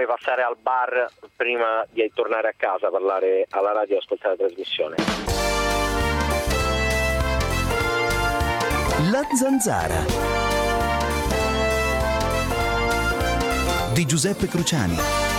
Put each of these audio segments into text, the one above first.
passare al bar prima di tornare a casa, parlare alla radio e ascoltare la trasmissione. La Zanzara di Giuseppe Cruciani.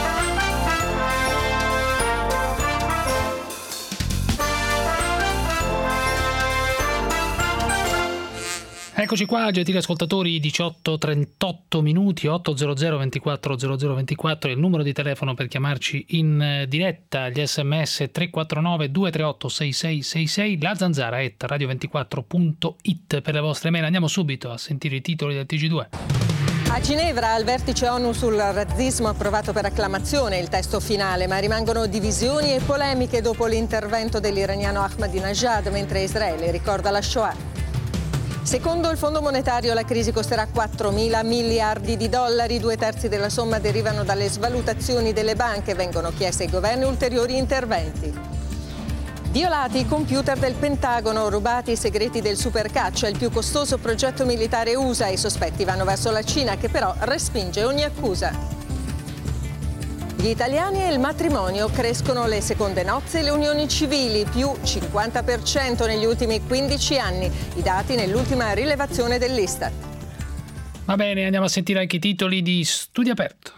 Eccoci qua, gentili ascoltatori, 18:38 minuti, 800 24 00 24 è il numero di telefono per chiamarci in diretta, gli sms 349 238 6666, la zanzara radio24.it per le vostre mail. Andiamo subito a sentire i titoli del TG2. A Ginevra, al vertice ONU sul razzismo approvato per acclamazione il testo finale, ma rimangono divisioni e polemiche dopo l'intervento dell'iraniano Ahmadinejad mentre Israele ricorda la Shoah. Secondo il Fondo Monetario la crisi costerà 4.000 miliardi di dollari, 2/3 della somma derivano dalle svalutazioni delle banche, vengono chiesti ai governi ulteriori interventi. Violati i computer del Pentagono, rubati i segreti del supercaccia, il più costoso progetto militare USA, i sospetti vanno verso la Cina che però respinge ogni accusa. Gli italiani e il matrimonio, crescono le seconde nozze e le unioni civili, più 50% negli ultimi 15 anni, i dati nell'ultima rilevazione dell'Istat. Va bene, andiamo a sentire anche i titoli di Studio Aperto.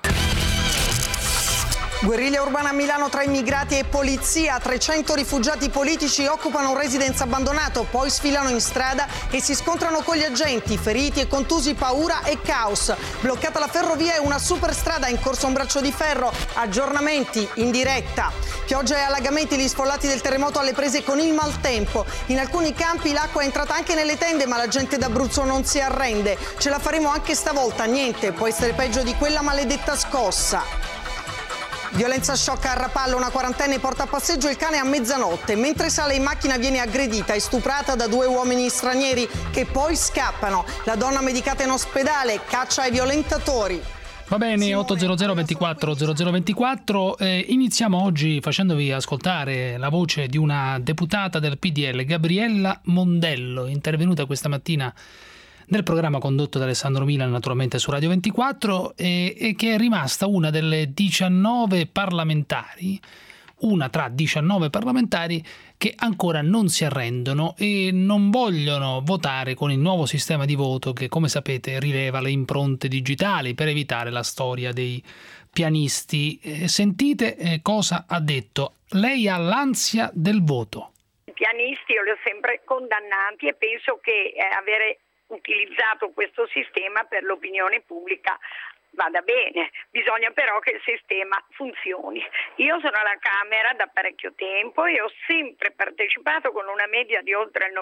Guerriglia urbana a Milano tra immigrati e polizia, 300 rifugiati politici occupano un residence abbandonato, poi sfilano in strada e si scontrano con gli agenti, feriti e contusi, paura e caos. Bloccata la ferrovia e una superstrada in corso un braccio di ferro, aggiornamenti in diretta. Pioggia e allagamenti, gli sfollati del terremoto alle prese con il maltempo. In alcuni campi l'acqua è entrata anche nelle tende, ma la gente d'Abruzzo non si arrende. Ce la faremo anche stavolta, niente può essere peggio di quella maledetta scossa. Violenza sciocca a Rapallo, una quarantenne porta a passeggio il cane a mezzanotte. Mentre sale in macchina viene aggredita e stuprata da 2 uomini stranieri che poi scappano. La donna medicata in ospedale, caccia ai violentatori. Va bene, 800 24 00 24. Iniziamo oggi facendovi ascoltare la voce di una deputata del PDL, Gabriella Mondello, intervenuta questa mattina nel programma condotto da Alessandro Milan, naturalmente su Radio 24, e che è rimasta una delle 19 parlamentari, una tra 19 parlamentari che ancora non si arrendono e non vogliono votare con il nuovo sistema di voto che, come sapete, rileva le impronte digitali per evitare la storia dei pianisti. Sentite cosa ha detto. Lei ha l'ansia del voto. I pianisti io li ho sempre condannati e penso che avere utilizzato questo sistema per l'opinione pubblica vada bene, bisogna però che il sistema funzioni. Io sono alla Camera da parecchio tempo e ho sempre partecipato con una media di oltre il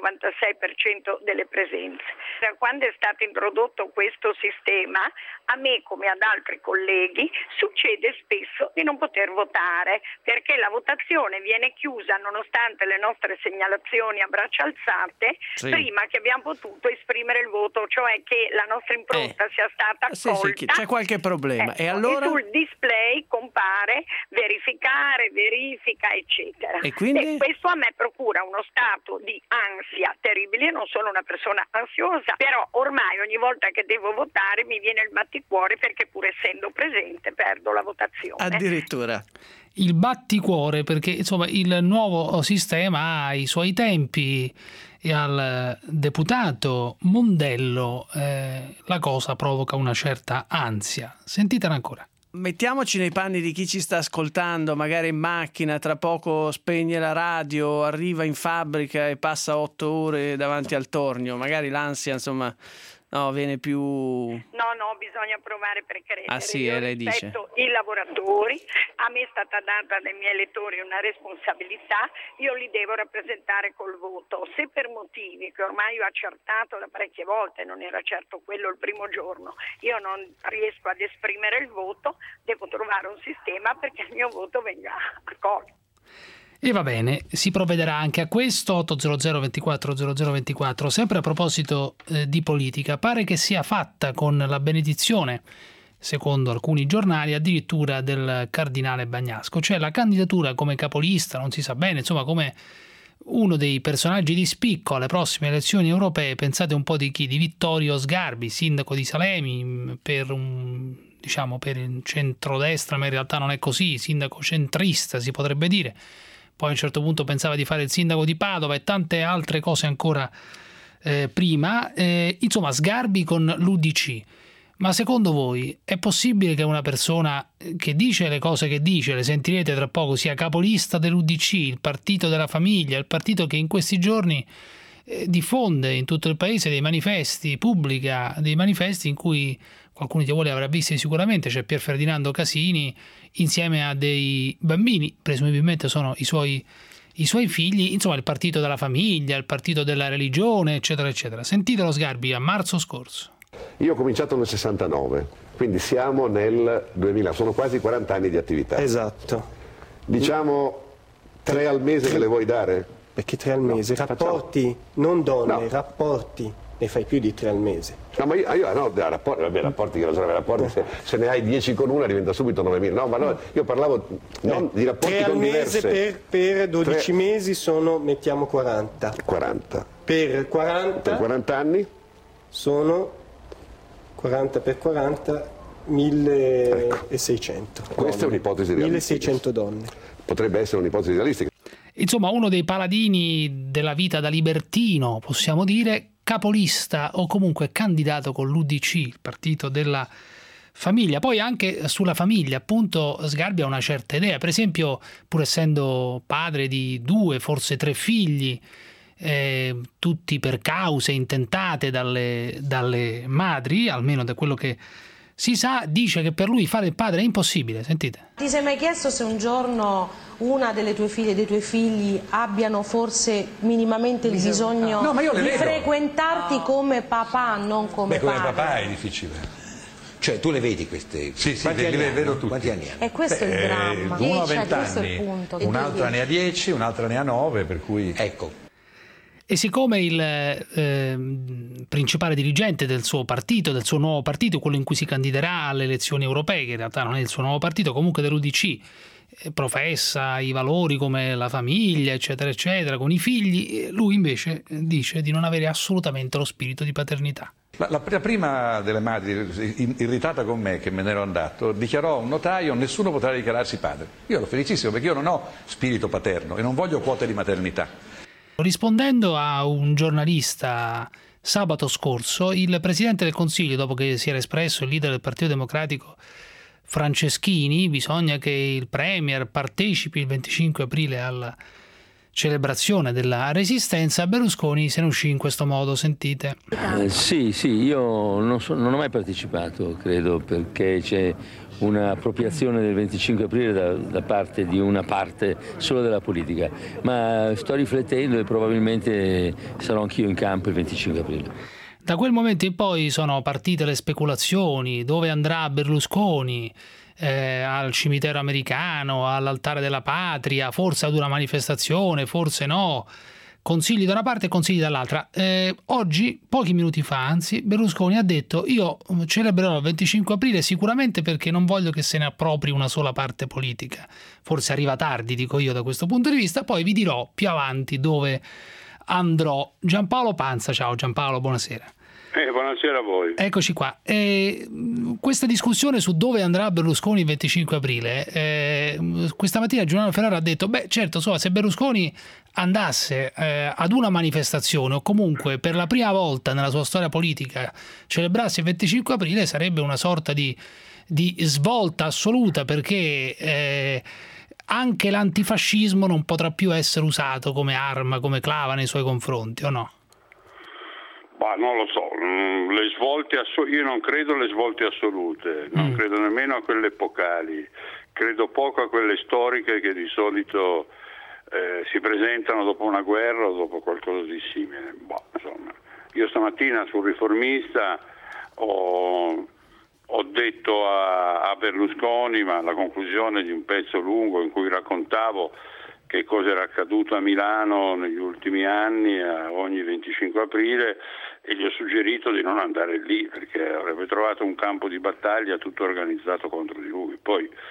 96% delle presenze. Da quando è stato introdotto questo sistema, a me come ad altri colleghi succede spesso di non poter votare perché la votazione viene chiusa nonostante le nostre segnalazioni a braccia alzate prima che abbiamo potuto esprimere il voto, cioè che la nostra impronta sia stata accolta. C'è qualche problema. E allora? Sul display compare verificare, verifica, eccetera. E quindi? Questo a me procura uno stato di ansia terribile. Io non sono una persona ansiosa, però ormai ogni volta che devo votare mi viene il batticuore perché pur essendo presente perdo la votazione. Addirittura. Il batticuore, perché insomma il nuovo sistema ha i suoi tempi e al deputato Mondello la cosa provoca una certa ansia. Sentitela ancora. Mettiamoci nei panni di chi ci sta ascoltando, magari in macchina, tra poco spegne la radio, arriva in fabbrica e passa 8 ore davanti al tornio, magari l'ansia, insomma, no, viene più... No, bisogna provare per credere. Ah sì, io lei dice. rispetto i lavoratori, a me è stata data dai miei elettori una responsabilità, io li devo rappresentare col voto. Se per motivi che ormai ho accertato da parecchie volte, non era certo quello il primo giorno, io non riesco ad esprimere il voto, devo trovare un sistema perché il mio voto venga accolto. E va bene, si provvederà anche a questo. 800 24 00 24. Sempre a proposito di politica, pare che sia fatta con la benedizione, secondo alcuni giornali, addirittura del cardinale Bagnasco, cioè la candidatura come capolista, non si sa bene, insomma come uno dei personaggi di spicco alle prossime elezioni europee, pensate un po' di chi? Di Vittorio Sgarbi, sindaco di Salemi, per il centrodestra, ma in realtà non è così, sindaco centrista si potrebbe dire. Poi a un certo punto pensava di fare il sindaco di Padova e tante altre cose ancora prima. Insomma, Sgarbi con l'UDC. Ma secondo voi è possibile che una persona che dice le cose che dice, le sentirete tra poco, sia capolista dell'UDC, il partito della famiglia, il partito che in questi giorni diffonde in tutto il paese dei manifesti, pubblica dei manifesti in cui qualcuno di voi li avrà visti sicuramente, c'è Pier Ferdinando Casini insieme a dei bambini, presumibilmente sono i suoi figli, insomma il partito della famiglia, il partito della religione, eccetera, eccetera. Sentitelo Sgarbi a marzo scorso. Io ho cominciato nel 69, quindi siamo nel 2000, sono quasi 40 anni di attività. Esatto. Diciamo 3 al mese me le vuoi dare? Perché 3 al mese? No, rapporti, non donne, no. Rapporti, ne fai più di 3 al mese. No, ma rapporti, se ne hai 10 con una diventa subito 9.000. No, ma no, io parlavo non di rapporti con diverse. 3 al mese per 12 mesi sono, mettiamo 40. 40. Per 40 anni? Sono 40 per 40, 1600. Questa è un'ipotesi realistica. 1600 donne. Potrebbe essere un'ipotesi realistica. Insomma, uno dei paladini della vita da libertino, possiamo dire, capolista o comunque candidato con l'UDC, il partito della famiglia. Poi anche sulla famiglia, appunto, Sgarbi ha una certa idea. Per esempio, pur essendo padre di 2, forse 3 figli, tutti per cause intentate dalle madri, almeno da quello che si sa, dice che per lui fare il padre è impossibile. Sentite. Ti sei mai chiesto se un giorno una delle tue figlie e dei tuoi figli abbiano forse minimamente il bisogno di frequentarti come papà, non come padre? Come papà è difficile. Cioè tu le vedi queste? Sì, le vedo tutti. Quanti anni hanno? E questo è il dramma. Uno ha 20 anni, un'altra ne ha 10, un'altra ne ha 9, per cui... Ecco. E siccome il principale dirigente del suo partito, del suo nuovo partito, quello in cui si candiderà alle elezioni europee, che in realtà non è il suo nuovo partito, comunque dell'UDC, professa i valori come la famiglia, eccetera, eccetera, con i figli, lui invece dice di non avere assolutamente lo spirito di paternità. La prima delle madri, irritata con me che me ne ero andato, dichiarò a un notaio: nessuno potrà dichiararsi padre. Io ero felicissimo perché io non ho spirito paterno e non voglio quote di maternità. Rispondendo a un giornalista sabato scorso, il Presidente del Consiglio, dopo che si era espresso il leader del Partito Democratico Franceschini, bisogna che il Premier partecipi il 25 aprile alla celebrazione della Resistenza, Berlusconi se ne uscì in questo modo, sentite. Sì, io non ho mai partecipato, credo, perché c'è un'appropriazione del 25 aprile da parte di una parte solo della politica, ma sto riflettendo e probabilmente sarò anch'io in campo il 25 aprile. Da quel momento in poi sono partite le speculazioni: dove andrà Berlusconi, al cimitero americano, all'altare della patria, forse ad una manifestazione, forse no, consigli da una parte e consigli dall'altra. Oggi, pochi minuti fa anzi, Berlusconi ha detto: io celebrerò il 25 aprile sicuramente perché non voglio che se ne appropri una sola parte politica. Forse arriva tardi, dico io, da questo punto di vista, poi vi dirò più avanti dove andrò. Giampaolo Pansa, ciao Giampaolo, buonasera. Buonasera a voi. Eccoci qua. Questa discussione su dove andrà Berlusconi il 25 aprile, questa mattina Giuliano Ferrara ha detto: certo, se Berlusconi andasse ad una manifestazione o comunque per la prima volta nella sua storia politica celebrasse il 25 aprile sarebbe una sorta di svolta assoluta, perché anche l'antifascismo non potrà più essere usato come arma, come clava nei suoi confronti, o no? Non lo so, io non credo alle svolte assolute, non credo nemmeno a quelle epocali, credo poco a quelle storiche che di solito si presentano dopo una guerra o dopo qualcosa di simile. Io stamattina sul Riformista ho detto a Berlusconi, ma alla conclusione di un pezzo lungo in cui raccontavo che cosa era accaduto a Milano negli ultimi anni a ogni 25 aprile, e gli ho suggerito di non andare lì perché avrebbe trovato un campo di battaglia tutto organizzato contro di lui. Poi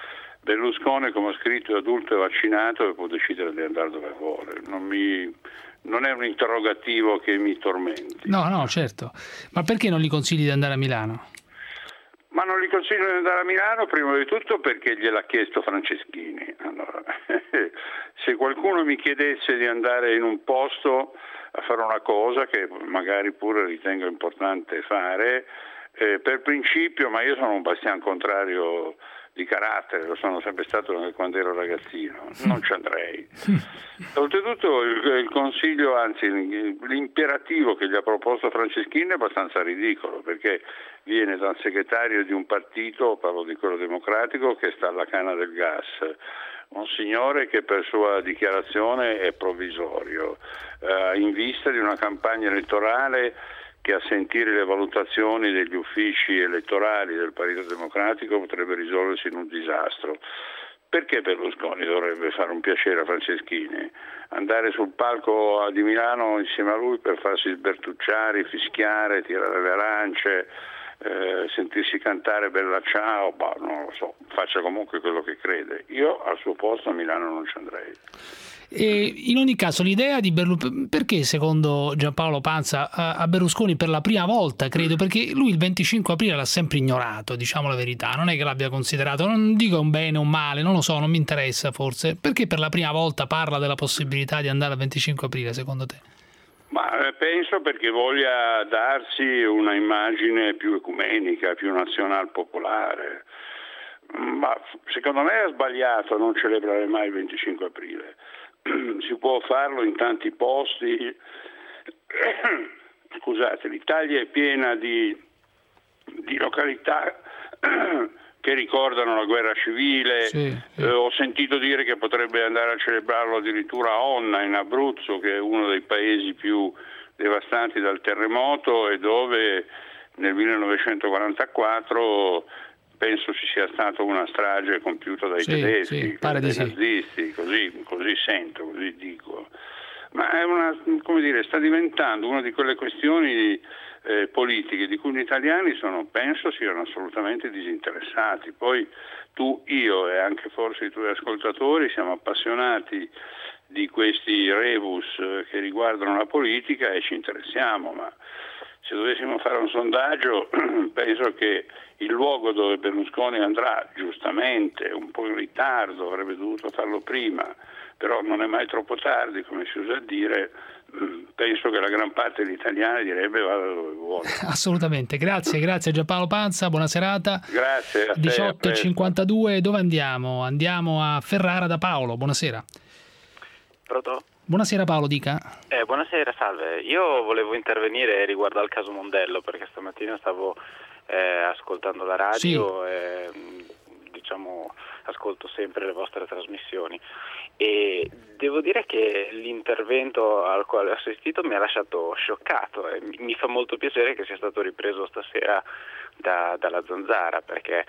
Berlusconi, come ho scritto, è adulto e vaccinato e può decidere di andare dove vuole. Non è un interrogativo che mi tormenti. No, certo. Ma perché non gli consigli di andare a Milano? Ma non gli consiglio di andare a Milano prima di tutto perché gliel'ha chiesto Franceschini. Allora, se qualcuno mi chiedesse di andare in un posto a fare una cosa che magari pure ritengo importante fare, per principio, ma io sono un bastian contrario di carattere, lo sono sempre stato anche quando ero ragazzino, non ci andrei. Oltretutto il consiglio, anzi l'imperativo che gli ha proposto Franceschini è abbastanza ridicolo, perché viene dal segretario di un partito, parlo di quello democratico, che sta alla canna del gas, un signore che per sua dichiarazione è provvisorio, in vista di una campagna elettorale che a sentire le valutazioni degli uffici elettorali del Partito Democratico potrebbe risolversi in un disastro. Perché Berlusconi dovrebbe fare un piacere a Franceschini? Andare sul palco di Milano insieme a lui per farsi sbertucciare, fischiare, tirare le arance, sentirsi cantare Bella Ciao, non lo so, faccia comunque quello che crede. Io al suo posto a Milano non ci andrei. E in ogni caso l'idea di Berlusconi, perché secondo Giampaolo Pansa a Berlusconi per la prima volta, credo, perché lui il 25 aprile l'ha sempre ignorato, diciamo la verità, non è che l'abbia considerato, non dico un bene o un male, non lo so, non mi interessa forse, perché per la prima volta parla della possibilità di andare al 25 aprile secondo te? Ma penso perché voglia darsi una immagine più ecumenica, più nazional popolare. Ma secondo me è sbagliato non celebrare mai il 25 aprile. Si può farlo in tanti posti. Scusate, l'Italia è piena di località che ricordano la guerra civile. Sì. Ho sentito dire che potrebbe andare a celebrarlo addirittura a Onna, in Abruzzo, che è uno dei paesi più devastati dal terremoto e dove nel 1944 penso ci sia stata una strage compiuta dai tedeschi, dai nazisti, così sento, così dico. Ma è sta diventando una di quelle questioni politiche di cui gli italiani penso siano assolutamente disinteressati. Poi tu, io e anche forse i tuoi ascoltatori siamo appassionati di questi rebus che riguardano la politica e ci interessiamo, ma se dovessimo fare un sondaggio penso che il luogo dove Berlusconi andrà, giustamente, un po' in ritardo, avrebbe dovuto farlo prima, però non è mai troppo tardi, come si usa a dire, penso che la gran parte degli italiani direbbe vada dove vuole. Assolutamente, grazie Giampaolo Pansa, buona serata. Grazie a te. 18:52, dove andiamo? Andiamo a Ferrara da Paolo, buonasera. Pronto? Buonasera Paolo, dica. Buonasera, salve. Io volevo intervenire riguardo al caso Mondello, perché stamattina stavo ascoltando la radio e ascolto sempre le vostre trasmissioni e devo dire che l'intervento al quale ho assistito mi ha lasciato scioccato e mi fa molto piacere che sia stato ripreso stasera dalla Zanzara, perché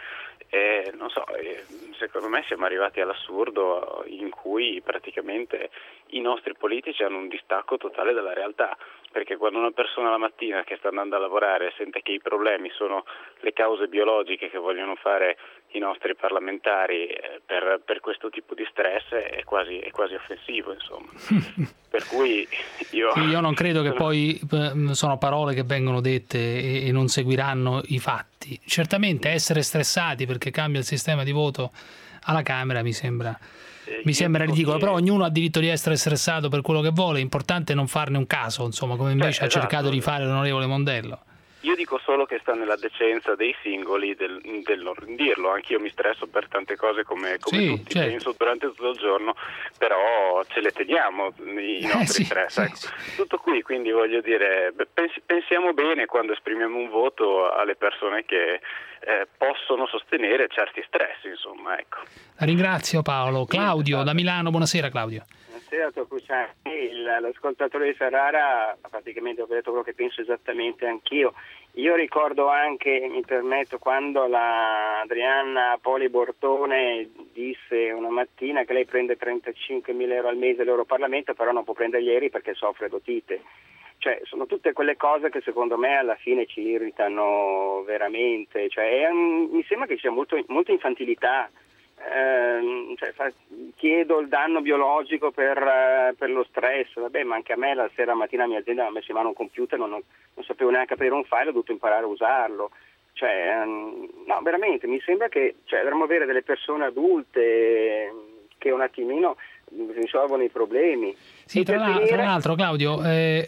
secondo me siamo arrivati all'assurdo in cui praticamente i nostri politici hanno un distacco totale dalla realtà, perché quando una persona la mattina che sta andando a lavorare sente che i problemi sono le cause biologiche che vogliono fare i nostri parlamentari per questo tipo di stress è quasi offensivo, insomma. Per cui io non credo che poi sono parole che vengono dette e non seguiranno i fatti. Certamente essere stressati perché cambia il sistema di voto alla Camera mi sembra ridicolo, però ognuno ha diritto di essere stressato per quello che vuole, è importante non farne un caso, insomma, come invece ha cercato di fare l'onorevole Mondello. Io dico solo che sta nella decenza dei singoli del non dirlo. Anch'io mi stresso per tante cose come tutti, penso durante tutto il giorno, però ce le teniamo i nostri stress. Ecco. Tutto qui, quindi voglio dire, pensiamo bene quando esprimiamo un voto alle persone che possono sostenere certi stress, insomma, ecco. La ringrazio Paolo. Claudio da Milano, buonasera Claudio. Buonasera, l'ascoltatore di Ferrara ha praticamente detto quello che penso esattamente anch'io. Io ricordo anche, mi permetto, quando la Adriana Poli Bortone disse una mattina che lei prende 35.000 euro al mese all'Europarlamento, però non può prendere gli aerei perché soffre d'otite. Cioè, sono tutte quelle cose che secondo me alla fine ci irritano veramente. Cioè, mi sembra che ci sia molta infantilità chiedo il danno biologico per lo stress, vabbè, ma anche a me la sera mattina mia azienda mi ha messo in mano un computer, non sapevo neanche aprire un file, ho dovuto imparare a usarlo. No, veramente, mi sembra che dovremmo avere delle persone adulte che un attimino risolvono i problemi. Sì, tra l'altro, Claudio,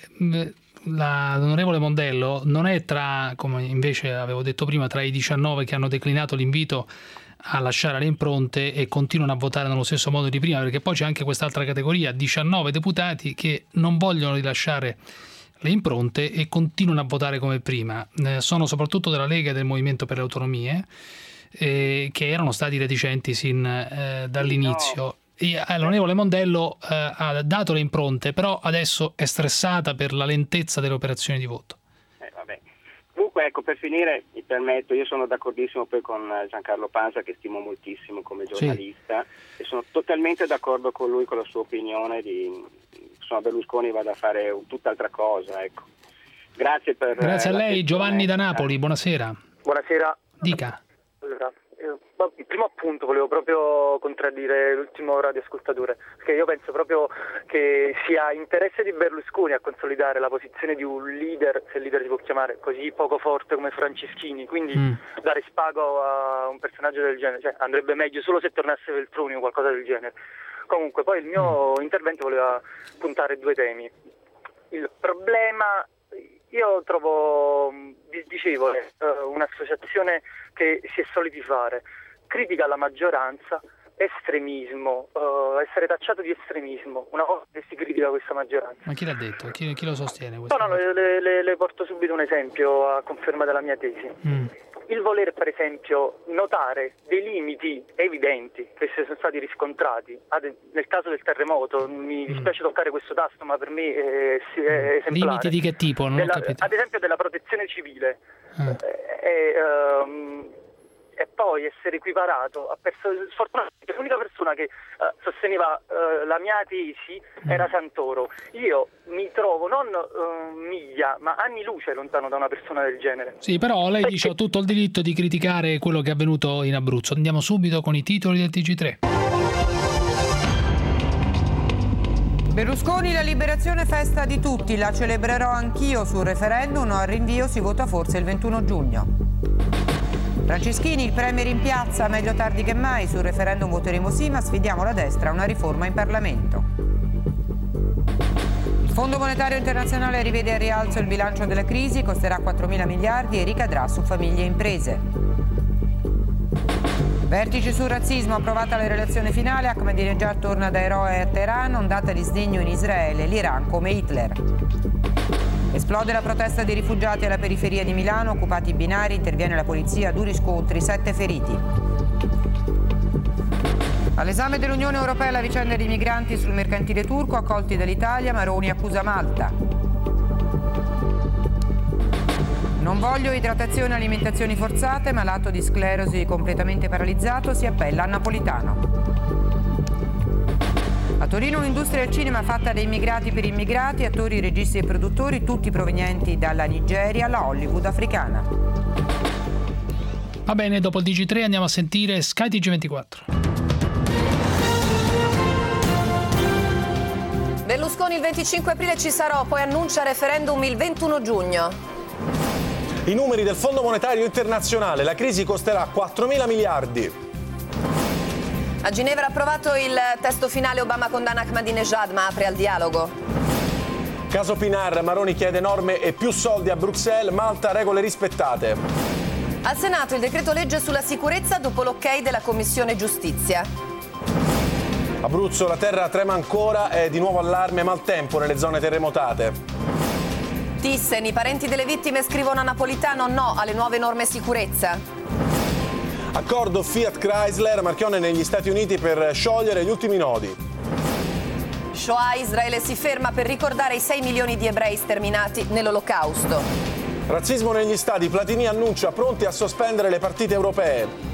l'onorevole Mondello non è come invece avevo detto prima, tra i 19 che hanno declinato l'invito a lasciare le impronte e continuano a votare nello stesso modo di prima, perché poi c'è anche quest'altra categoria, 19 deputati che non vogliono rilasciare le impronte e continuano a votare come prima. Sono soprattutto della Lega e del Movimento per le Autonomie, che erano stati reticenti sin dall'inizio. L'onorevole Mondello ha dato le impronte, però adesso è stressata per la lentezza delle operazioni di voto. Comunque, ecco, per finire, mi permetto, io sono d'accordissimo poi con Giancarlo Pansa, che stimo moltissimo come giornalista, e sono totalmente d'accordo con lui, con la sua opinione Berlusconi vada a fare tutt'altra cosa, ecco. Grazie a lei, Giovanni da Napoli, buonasera. Buonasera. Dica. Allora, il primo appunto volevo proprio contraddire l'ultimo radioascoltatore, perché io penso proprio che sia interesse di Berlusconi a consolidare la posizione di un leader, se leader si può chiamare, così poco forte come Franceschini, quindi dare spago a un personaggio del genere, andrebbe meglio solo se tornasse Veltroni o qualcosa del genere. Comunque poi il mio intervento voleva puntare due temi. Il problema, io trovo disdicevole un'associazione che si è soliti fare critica alla maggioranza, estremismo, essere tacciato di estremismo, una volta che si critica questa maggioranza. Ma chi l'ha detto? Chi lo sostiene? No, le porto subito un esempio a conferma della mia tesi. Il voler, per esempio, notare dei limiti evidenti che sono stati riscontrati, nel caso del terremoto, mi dispiace toccare questo tasto, ma per me è esemplare. Limiti di che tipo? Non ho capito. Ad esempio della protezione civile. E poi essere equiparato a sfortunatamente l'unica persona che sosteneva la mia tesi era Santoro. Io mi trovo non miglia ma anni luce lontano da una persona del genere. Sì, però lei dice ho tutto il diritto di criticare quello che è avvenuto in Abruzzo. Andiamo subito con i titoli del TG3. Berlusconi, la liberazione festa di tutti, la celebrerò anch'io sul referendum, no al rinvio, si vota forse il 21 giugno. Franceschini, il premier in piazza, meglio tardi che mai, sul referendum voteremo sì, ma sfidiamo la destra a una riforma in Parlamento. Il Fondo Monetario Internazionale rivede al rialzo il bilancio della crisi, costerà 4.000 miliardi e ricadrà su famiglie e imprese. Vertice sul razzismo, approvata la relazione finale, Ahmadinejad torna da eroe a Teheran, ondata di sdegno in Israele, l'Iran come Hitler. Esplode la protesta dei rifugiati alla periferia di Milano, occupati i binari, interviene la polizia, duri scontri, 7 feriti. All'esame dell'Unione Europea la vicenda dei migranti sul mercantile turco, accolti dall'Italia, Maroni accusa Malta. Non voglio idratazione e alimentazioni forzate, malato di sclerosi completamente paralizzato, si appella a Napolitano. A Torino un'industria del cinema fatta da immigrati per immigrati, attori, registi e produttori, tutti provenienti dalla Nigeria, la Hollywood africana. Va bene, dopo il Digi3 andiamo a sentire Sky TG24. Berlusconi il 25 aprile ci sarò, poi annuncia referendum il 21 giugno. I numeri del Fondo Monetario Internazionale, la crisi costerà 4.000 miliardi. A Ginevra approvato il testo finale, Obama condanna Ahmadinejad ma apre al dialogo. Caso Pinar, Maroni chiede norme e più soldi a Bruxelles, Malta regole rispettate. Al Senato il decreto legge sulla sicurezza dopo l'ok della Commissione Giustizia. Abruzzo, la terra trema ancora e di nuovo allarme maltempo nelle zone terremotate. Thyssen, i parenti delle vittime scrivono a Napolitano no alle nuove norme sicurezza. Accordo Fiat-Chrysler, Marchionne negli Stati Uniti per sciogliere gli ultimi nodi. Shoah, Israele si ferma per ricordare i 6 milioni di ebrei sterminati nell'Olocausto. Razzismo negli stadi, Platini annuncia pronti a sospendere le partite europee.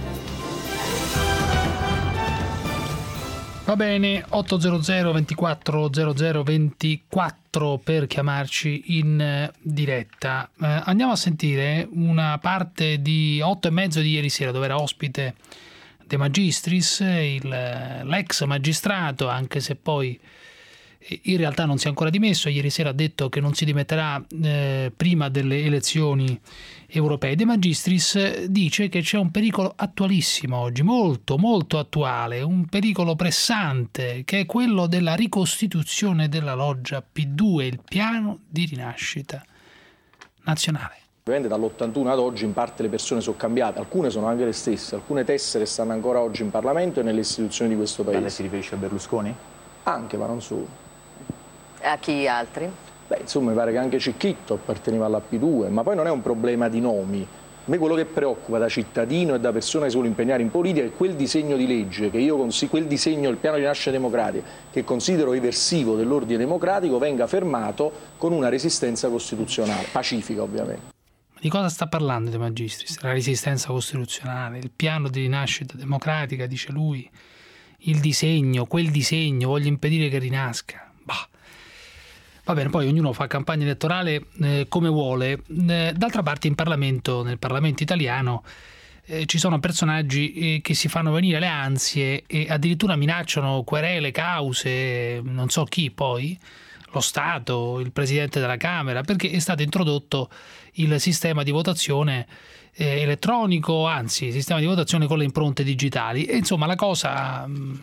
Va bene, 800 24 00 24 per chiamarci in diretta. Andiamo a sentire una parte di 8:30 di ieri sera, dove era ospite De Magistris, l'ex magistrato, anche se poi in realtà non si è ancora dimesso. Ieri sera ha detto che non si dimetterà prima delle elezioni europee. De Magistris dice che c'è un pericolo attualissimo oggi, molto molto attuale, un pericolo pressante, che è quello della ricostituzione della loggia P2, il piano di rinascita nazionale. Ovviamente dall'81 ad oggi in parte le persone sono cambiate, alcune sono anche le stesse, alcune tessere stanno ancora oggi in Parlamento e nelle istituzioni di questo paese. Lei si riferisce a Berlusconi? Anche, ma non solo. A chi altri? Beh, insomma, mi pare che anche Cicchitto apparteneva alla P2, ma poi non è un problema di nomi. A me quello che preoccupa da cittadino e da persona che si vuole impegnare in politica è quel disegno di legge, che io quel disegno, il piano di rinascita democratica, che considero eversivo dell'ordine democratico, venga fermato con una resistenza costituzionale, pacifica ovviamente. Di cosa sta parlando De Magistris? La resistenza costituzionale, il piano di rinascita democratica, dice lui, il disegno, quel disegno, voglio impedire che rinasca. Bah. Va bene, poi ognuno fa campagna elettorale come vuole. D'altra parte nel Parlamento italiano ci sono personaggi che si fanno venire le ansie e addirittura minacciano querele, cause, non so chi poi, lo Stato, il Presidente della Camera, perché è stato introdotto il sistema di votazione elettronico, anzi, sistema di votazione con le impronte digitali. E insomma la cosa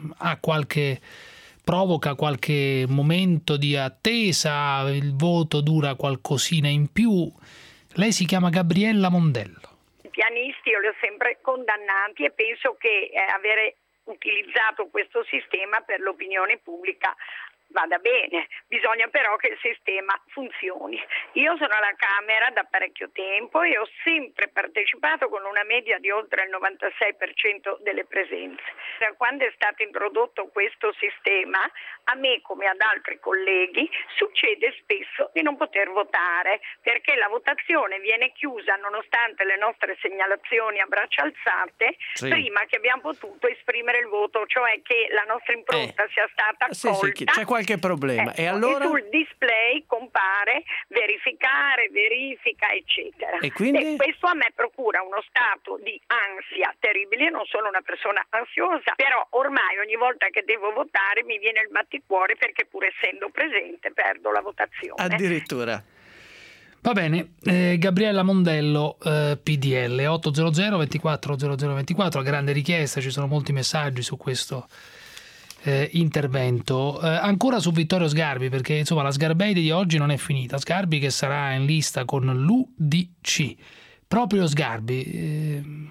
provoca qualche momento di attesa, il voto dura qualcosina in più. Lei si chiama Gabriella Mondello. I pianisti io li ho sempre condannati e penso che avere utilizzato questo sistema per l'opinione pubblica vada bene, bisogna però che il sistema funzioni. Io sono alla Camera da parecchio tempo e ho sempre partecipato con una media di oltre il 96% delle presenze. Da quando è stato introdotto questo sistema, a me come ad altri colleghi succede spesso di non poter votare, perché la votazione viene chiusa nonostante le nostre segnalazioni a braccia alzate, sì, prima che abbiamo potuto esprimere il voto, cioè che la nostra impronta sia stata accolta. Sì, c'è qualche problema. E allora? E sul display compare verificare, verifica, eccetera. E quindi? E questo a me procura uno stato di ansia terribile. Io non sono una persona ansiosa, però ormai ogni volta che devo votare mi viene il batticuore, perché pur essendo presente perdo la votazione. Addirittura. Va bene, Gabriella Mondello, PDL, 800 24 0024, grande richiesta, ci sono molti messaggi su questo intervento. Ancora su Vittorio Sgarbi, perché insomma la Sgarbeide di oggi non è finita. Sgarbi che sarà in lista con l'UDC. Proprio Sgarbi,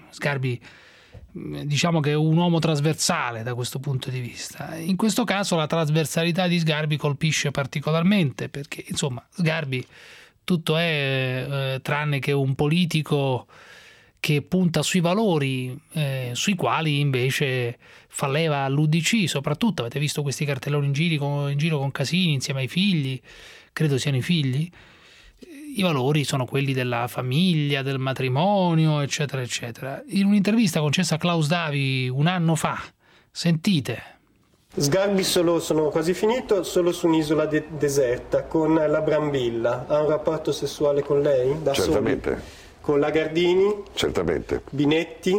diciamo che è un uomo trasversale da questo punto di vista. In questo caso la trasversalità di Sgarbi colpisce particolarmente, perché insomma Sgarbi tutto è tranne che un politico che punta sui valori sui quali invece fa leva l'UDC. Soprattutto avete visto questi cartelloni in giro con Casini insieme ai figli, credo siano i figli. I valori sono quelli della famiglia, del matrimonio, eccetera eccetera. In un'intervista concessa a Klaus Davi un anno fa, sentite. Sgarbi sono quasi finito, solo su un'isola deserta con la Brambilla. Ha un rapporto sessuale con lei? Da certamente. Soli? Con la Gardini? Certamente. Binetti?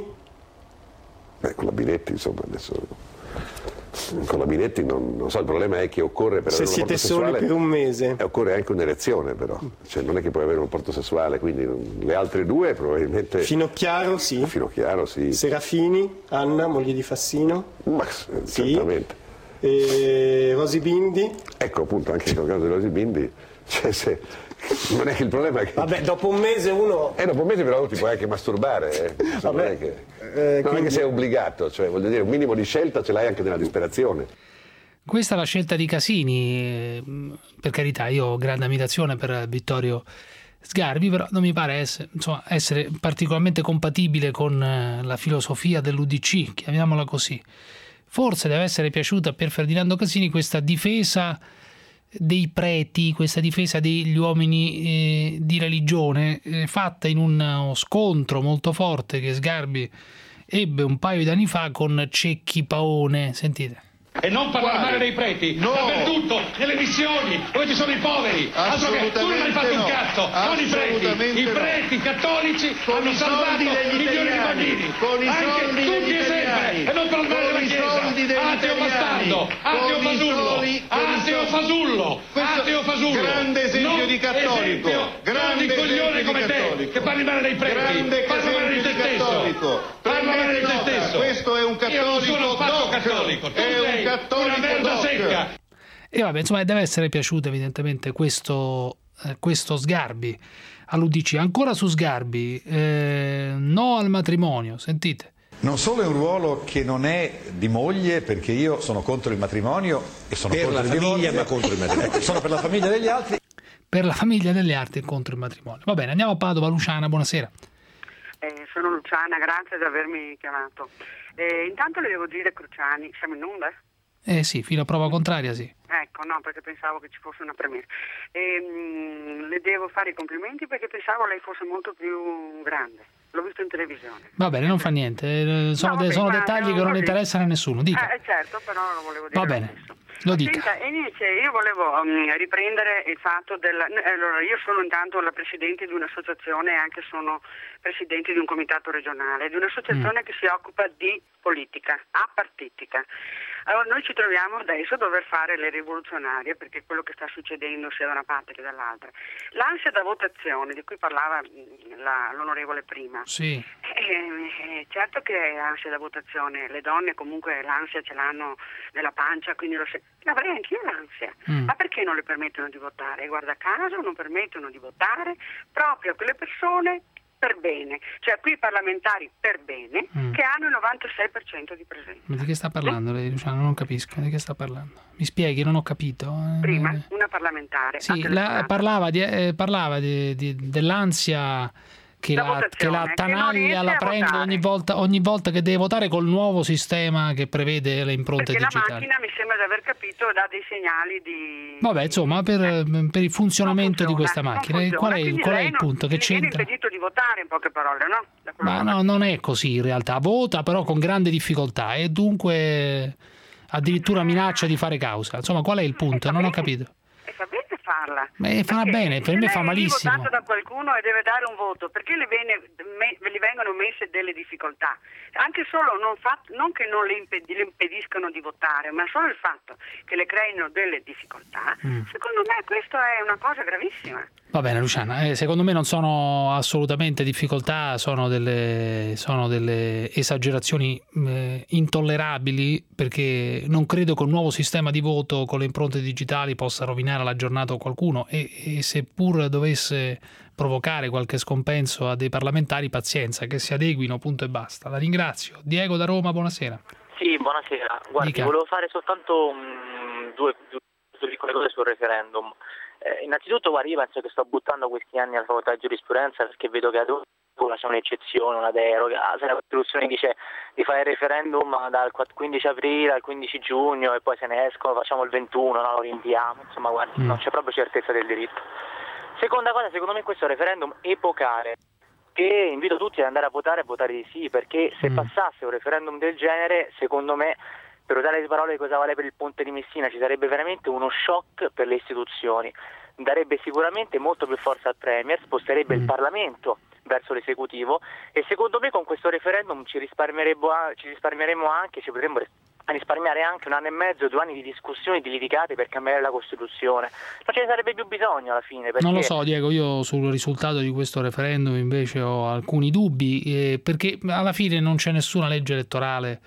Con la Binetti, insomma, adesso... Con la Binetti non so, il problema è che occorre per avere un rapporto sessuale... Se siete soli per un mese. Occorre anche un'erezione, però. Cioè, non è che puoi avere un rapporto sessuale, quindi le altre due probabilmente... Finocchiaro, sì. Finocchiaro, sì. Serafini, Anna, moglie di Fassino? Ma certamente. E Rosy Bindi? Ecco, appunto, anche nel caso di Rosy Bindi, cioè non è che il problema è che... Vabbè, dopo un mese uno... Dopo un mese però ti puoi anche masturbare, non è che sei obbligato, cioè voglio dire, un minimo di scelta ce l'hai anche nella disperazione. Questa è la scelta di Casini, per carità, io ho grande ammirazione per Vittorio Sgarbi, però non mi pare essere particolarmente compatibile con la filosofia dell'UDC, chiamiamola così. Forse deve essere piaciuta a Pier Ferdinando Casini questa difesa dei preti, questa difesa degli uomini di religione, fatta in uno scontro molto forte che Sgarbi ebbe un paio di anni fa con Cecchi Paone. Sentite. E non parlare male dei preti, dappertutto, nelle missioni, dove ci sono i poveri. Altro che tu non hai fatto un cazzo, non i preti. I preti cattolici hanno salvato milioni di bambini. Anche tutti e sempre. E non parlare male della Chiesa. Ateo bastardo, ateo fasullo. Grande esempio di cattolico. Grande coglione come te, che parli male dei preti. Parla male di te stesso. Parla male di te stesso. Questo è un cattolico. Io non sono affatto cattolico. Tu sei una merda secca. E vabbè, insomma, deve essere piaciuto evidentemente questo Sgarbi all'UDC. Ancora su Sgarbi, no al matrimonio, sentite. Non solo è un ruolo che non è di moglie, perché io sono contro il matrimonio e sono per contro la il famiglia, divorzio. ma contro il matrimonio. Sono per la famiglia degli altri. Per la famiglia delle arti e contro il matrimonio. Va bene, andiamo a Padova. Luciana, buonasera. Sono Luciana, grazie di avermi chiamato. Intanto le devo dire, Cruciani, siamo in onda? Sì, fino a prova contraria, sì. Ecco, no, perché pensavo che ci fosse una premessa. Le devo fare i complimenti perché pensavo lei fosse molto più grande. L'ho visto in televisione. Va bene, non fa niente. Sono dettagli che non interessano a nessuno. Dica. Certo, però lo volevo dire. Va bene, lo dica. Senta, io volevo riprendere il fatto allora, io sono intanto la presidente di un'associazione e anche sono presidente di un comitato regionale, di un'associazione che si occupa di politica, apartitica. Allora, noi ci troviamo adesso a dover fare le rivoluzionarie perché quello che sta succedendo sia da una parte che dall'altra. L'ansia da votazione di cui parlava l'onorevole prima. Sì. Certo che è ansia da votazione, le donne comunque l'ansia ce l'hanno nella pancia, quindi l'avrei anch'io l'ansia. Ma perché non le permettono di votare? Guarda caso non permettono di votare proprio quelle persone per bene, cioè qui i parlamentari per bene che hanno il 96% di presenza. Ma di che sta parlando lei, Luciano? Non capisco, di che sta parlando? Mi spieghi, non ho capito. Prima una parlamentare sì, parlava dell'ansia che la attanaglia, la prende ogni volta che deve votare col nuovo sistema che prevede le impronte digitali. Perché la macchina, mi sembra di aver capito, dà dei segnali di... Vabbè, insomma, per il funzionamento di questa macchina, qual è il punto? Che c'entra? Viene impedito di votare, in poche parole, no? Ma no, non è così in realtà. Vota però con grande difficoltà e dunque addirittura minaccia di fare causa. Insomma, qual è il punto? Non ho capito. Va bene farla. Fa bene, per me fa malissimo. È votato da qualcuno e deve dare un voto, perché gli vengono messe delle difficoltà? Anche solo non che non le impediscano di votare, ma solo il fatto che le creino delle difficoltà, secondo me questo è una cosa gravissima. Va bene, Luciana, secondo me non sono assolutamente difficoltà, sono delle esagerazioni intollerabili, perché non credo che un nuovo sistema di voto con le impronte digitali possa rovinare la giornata a qualcuno e seppur dovesse provocare qualche scompenso a dei parlamentari, pazienza, che si adeguino, punto e basta. La ringrazio. Diego da Roma, buonasera. Sì, buonasera. Guardi, volevo fare soltanto due piccole cose sul referendum. Innanzitutto, guarda, io penso che sto buttando questi anni alla facoltà di giurisprudenza perché vedo che ad ora c'è un'eccezione, una deroga. Se la Costituzione dice di fare il referendum dal 15 aprile al 15 giugno e poi se ne escono, facciamo il 21, no, lo rinviamo. Insomma, guarda, non c'è proprio certezza del diritto. Seconda cosa, secondo me questo è un referendum epocale, che invito tutti ad andare a votare di sì, perché se passasse un referendum del genere, secondo me, per usare le parole di cosa vale per il Ponte di Messina, ci sarebbe veramente uno shock per le istituzioni, darebbe sicuramente molto più forza al Premier, sposterebbe il Parlamento verso l'esecutivo e secondo me con questo referendum ci risparmieremo anche, ci potremmo risparmiare anche 1 anno e mezzo, 2 anni di discussioni, di litigate per cambiare la Costituzione. Non ce ne sarebbe più bisogno alla fine. Perché... Non lo so, Diego, io sul risultato di questo referendum invece ho alcuni dubbi, perché alla fine non c'è nessuna legge elettorale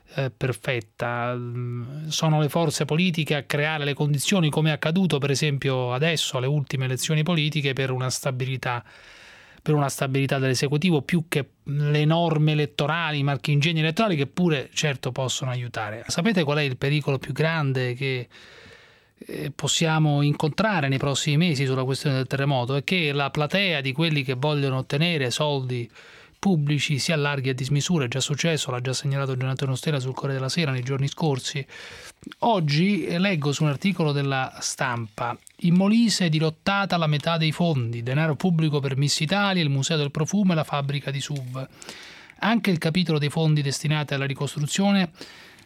perfetta, sono le forze politiche a creare le condizioni, come è accaduto per esempio adesso alle ultime elezioni politiche, per una stabilità dell'esecutivo, più che le norme elettorali, i marchingegni elettorali, che pure certo possono aiutare. Sapete qual è il pericolo più grande che possiamo incontrare nei prossimi mesi sulla questione del terremoto? È che la platea di quelli che vogliono ottenere soldi pubblici si allarghi a dismisura. È già successo, l'ha già segnalato Gianantonio Stella sul Corriere della Sera nei giorni scorsi. Oggi leggo su un articolo della Stampa: in Molise dirottata la metà dei fondi, denaro pubblico per Miss Italia, il Museo del Profumo e la fabbrica di SUV. Anche il capitolo dei fondi destinati alla ricostruzione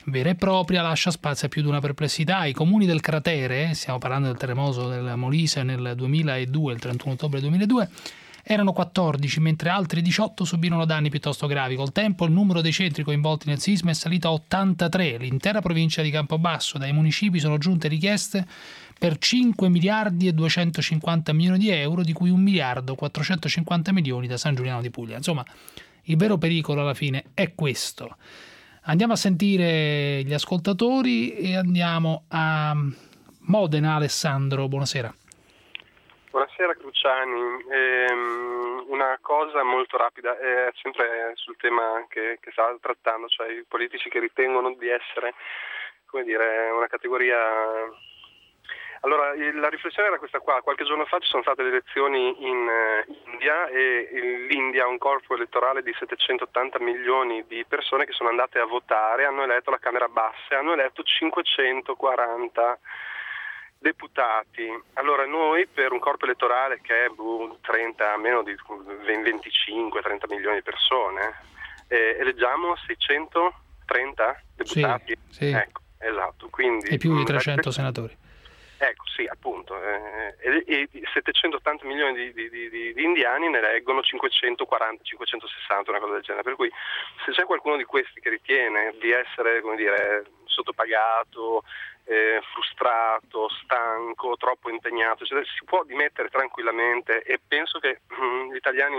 vera e propria, lascia spazio a più di una perplessità. I comuni del cratere, stiamo parlando del terremoto del Molise nel 2002, il 31 ottobre 2002, erano 14, mentre altri 18 subirono danni piuttosto gravi. Col tempo il numero dei centri coinvolti nel sisma è salito a 83. L'intera provincia di Campobasso, dai municipi sono giunte richieste per 5 miliardi e 250 milioni di euro, di cui 1 miliardo 450 milioni da San Giuliano di Puglia. Insomma, il vero pericolo alla fine è questo. Andiamo a sentire gli ascoltatori e andiamo a Modena. Alessandro, buonasera. Buonasera Cruciani, una cosa molto rapida, sempre sul tema che stava trattando, cioè i politici che ritengono di essere, come dire, una categoria. Allora, la riflessione era questa qua: qualche giorno fa ci sono state le elezioni in India e l'India ha un corpo elettorale di 780 milioni di persone che sono andate a votare, hanno eletto la Camera bassa e hanno eletto 540 deputati. Allora noi per un corpo elettorale che è 30, meno di 25-30 milioni di persone, eleggiamo 630 deputati. Sì. Ecco, esatto. Quindi, e più di 300 senatori. Ecco, sì, appunto. E 780 milioni di indiani ne eleggono 540, 560, una cosa del genere. Per cui se c'è qualcuno di questi che ritiene di essere, come dire, sottopagato, frustrato, stanco, troppo impegnato, cioè, si può dimettere tranquillamente, e penso che gli italiani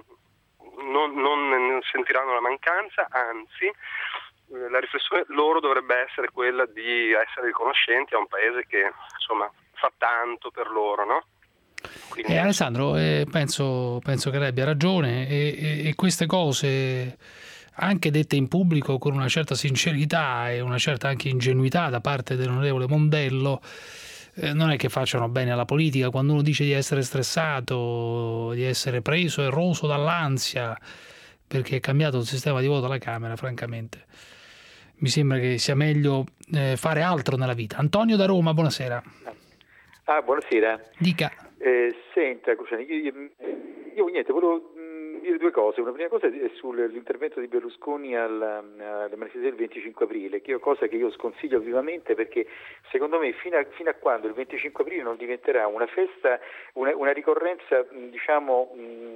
non sentiranno la mancanza, anzi la riflessione loro dovrebbe essere quella di essere riconoscenti a un paese che insomma fa tanto per loro, no? Quindi... Alessandro, penso che lei abbia ragione, e queste cose, anche dette in pubblico con una certa sincerità e una certa anche ingenuità da parte dell'onorevole Mondello, non è che facciano bene alla politica. Quando uno dice di essere stressato, di essere preso e roso dall'ansia perché è cambiato il sistema di voto alla Camera, francamente mi sembra che sia meglio fare altro nella vita. Antonio da Roma, buonasera. Buonasera. Dica. Senta, Cruciani, io niente, volevo dire due cose. Una prima cosa è sull'intervento di Berlusconi alle manifestazioni del 25 aprile, che è una cosa che io sconsiglio vivamente, perché secondo me fino a quando il 25 aprile non diventerà una festa, una ricorrenza, diciamo,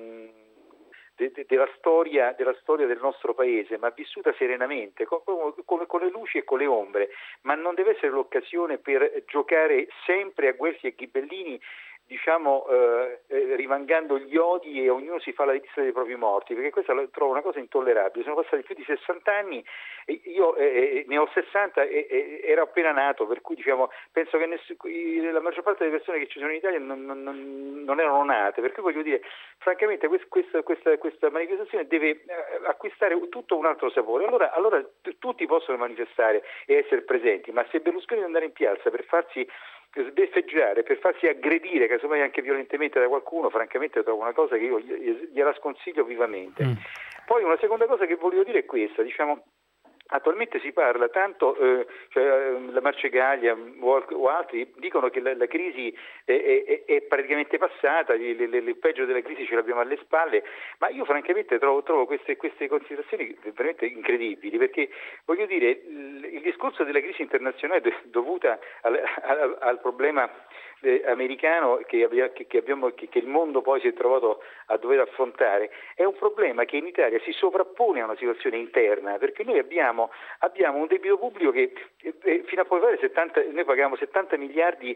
della storia del nostro paese, ma vissuta serenamente, con le luci e con le ombre, ma non deve essere l'occasione per giocare sempre a guelfi e ghibellini, diciamo, rimangando gli odi, e ognuno si fa la lista dei propri morti, perché questa la trovo una cosa intollerabile. Sono passati più di 60 anni, io ne ho 60 e ero appena nato, per cui diciamo penso che la maggior parte delle persone che ci sono in Italia non erano nate, per cui voglio dire, francamente questa manifestazione deve acquistare tutto un altro sapore. Allora tutti possono manifestare e essere presenti, ma se Berlusconi deve andare in piazza per farsi sbeffeggiare, per farsi aggredire, casomai anche violentemente da qualcuno, francamente trovo una cosa che io gliela sconsiglio vivamente. Poi una seconda cosa che volevo dire è questa, diciamo, attualmente si parla tanto, la Marcegaglia o altri dicono che la crisi è praticamente passata, il peggio della crisi ce l'abbiamo alle spalle, ma io francamente trovo queste considerazioni veramente incredibili, perché voglio dire, il discorso della crisi internazionale dovuta al problema americano che il mondo poi si è trovato a dover affrontare, è un problema che in Italia si sovrappone a una situazione interna, perché noi abbiamo un debito pubblico che fino a poi noi paghiamo 70 miliardi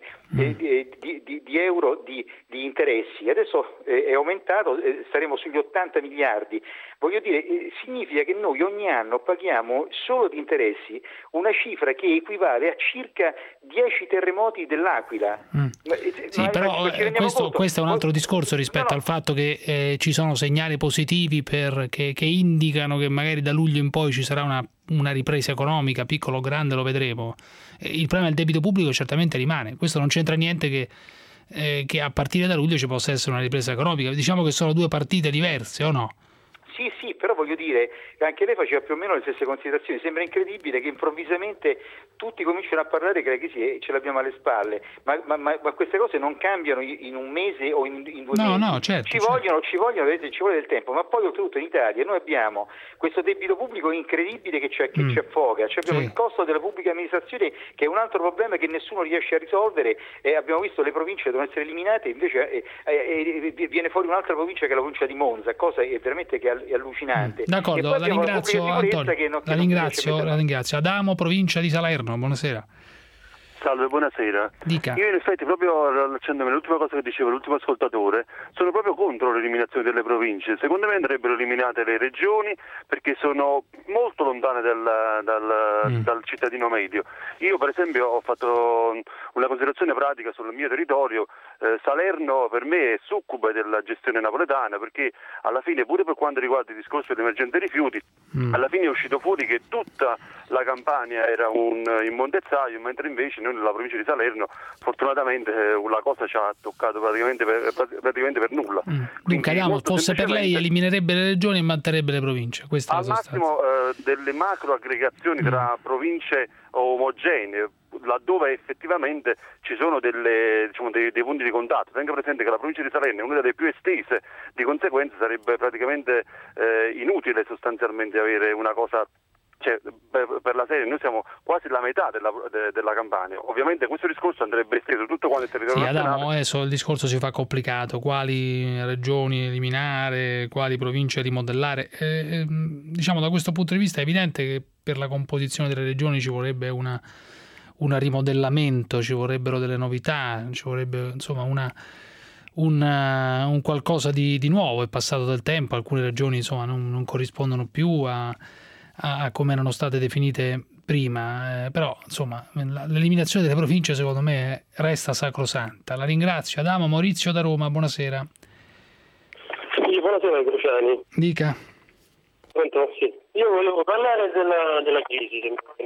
di euro di interessi, adesso è aumentato, staremo sugli 80 miliardi. Voglio dire, significa che noi ogni anno paghiamo solo di interessi una cifra che equivale a circa 10 terremoti dell'Aquila. Sì, però questo è un altro discorso rispetto al fatto che ci sono segnali positivi che indicano che magari da luglio in poi ci sarà una ripresa economica, piccolo o grande lo vedremo. Il problema del debito pubblico certamente rimane, questo non c'entra niente che a partire da luglio ci possa essere una ripresa economica. Diciamo che sono due partite diverse, o no? Sì, però voglio dire, anche lei faceva più o meno le stesse considerazioni. Sembra incredibile che improvvisamente tutti cominciano a parlare che la crisi ce l'abbiamo alle spalle, ma queste cose non cambiano in un mese o in 2 mesi. No, certo, ci vogliono, vedete, ci vuole del tempo, ma poi oltretutto in Italia noi abbiamo questo debito pubblico incredibile che ci affoga, abbiamo il costo della pubblica amministrazione che è un altro problema che nessuno riesce a risolvere, e abbiamo visto le province devono essere eliminate, invece viene fuori un'altra provincia che è la provincia di Monza, cosa è veramente che è allucinante. D'accordo, la ringrazio Antonio, la ringrazio. Adamo, provincia di Salerno, buonasera. Salve, buonasera. Dica. Io in effetti, proprio allacciandomi all'ultima cosa che diceva l'ultimo ascoltatore, sono proprio contro l'eliminazione delle province. Secondo me andrebbero eliminate le regioni perché sono molto lontane dal cittadino medio. Io per esempio ho fatto una considerazione pratica sul mio territorio. Salerno per me è succube della gestione napoletana, perché alla fine, pure per quanto riguarda il discorso dell'emergenza rifiuti, alla fine è uscito fuori che tutta la Campania era un immondezzaio, mentre invece noi nella provincia di Salerno fortunatamente la cosa ci ha toccato praticamente per nulla. Dunque Adamo, fosse per lei eliminerebbe le regioni e manterrebbe le province? Questa al massimo delle macro aggregazioni tra province omogenee, laddove effettivamente ci sono dei punti di contatto. Tenga presente che la provincia di Salerno è una delle più estese, di conseguenza sarebbe praticamente inutile sostanzialmente avere una cosa. Cioè, per la serie noi siamo quasi la metà della Campania. Ovviamente questo discorso andrebbe esteso tutto quanto il territorio nazionale. Adamo, adesso il discorso si fa complicato, quali regioni eliminare, quali province rimodellare. Diciamo, da questo punto di vista è evidente che per la composizione delle regioni ci vorrebbe un rimodellamento, ci vorrebbero delle novità, ci vorrebbe insomma un qualcosa di nuovo. È passato del tempo, alcune regioni insomma non corrispondono più a come erano state definite prima, però insomma l'eliminazione delle province secondo me resta sacrosanta. La ringrazio. Adamo. Maurizio da Roma, buonasera. Sì, buonasera Cruciani. Dica. Pronto? Sì. Io volevo parlare della crisi,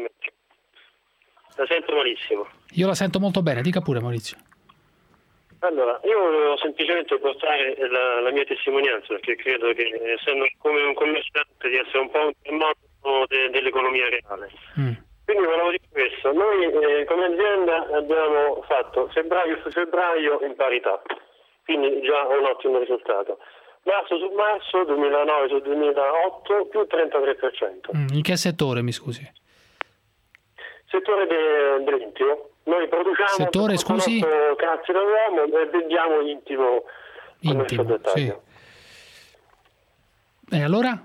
la sento malissimo. Io la sento molto bene, dica pure Maurizio. Allora, io volevo semplicemente portare la mia testimonianza, perché credo che, essendo come un commerciante, di essere un po' un termometro dell'economia reale. Quindi volevo dire questo: noi come azienda abbiamo fatto febbraio su febbraio in parità, quindi già un ottimo risultato. Marzo su marzo, 2009 su 2008, più 33%. In che settore, mi scusi? Settore dell'intimo. Noi produciamo settore, scusi? Cazzi d'uomo e vendiamo intimo sì. E allora?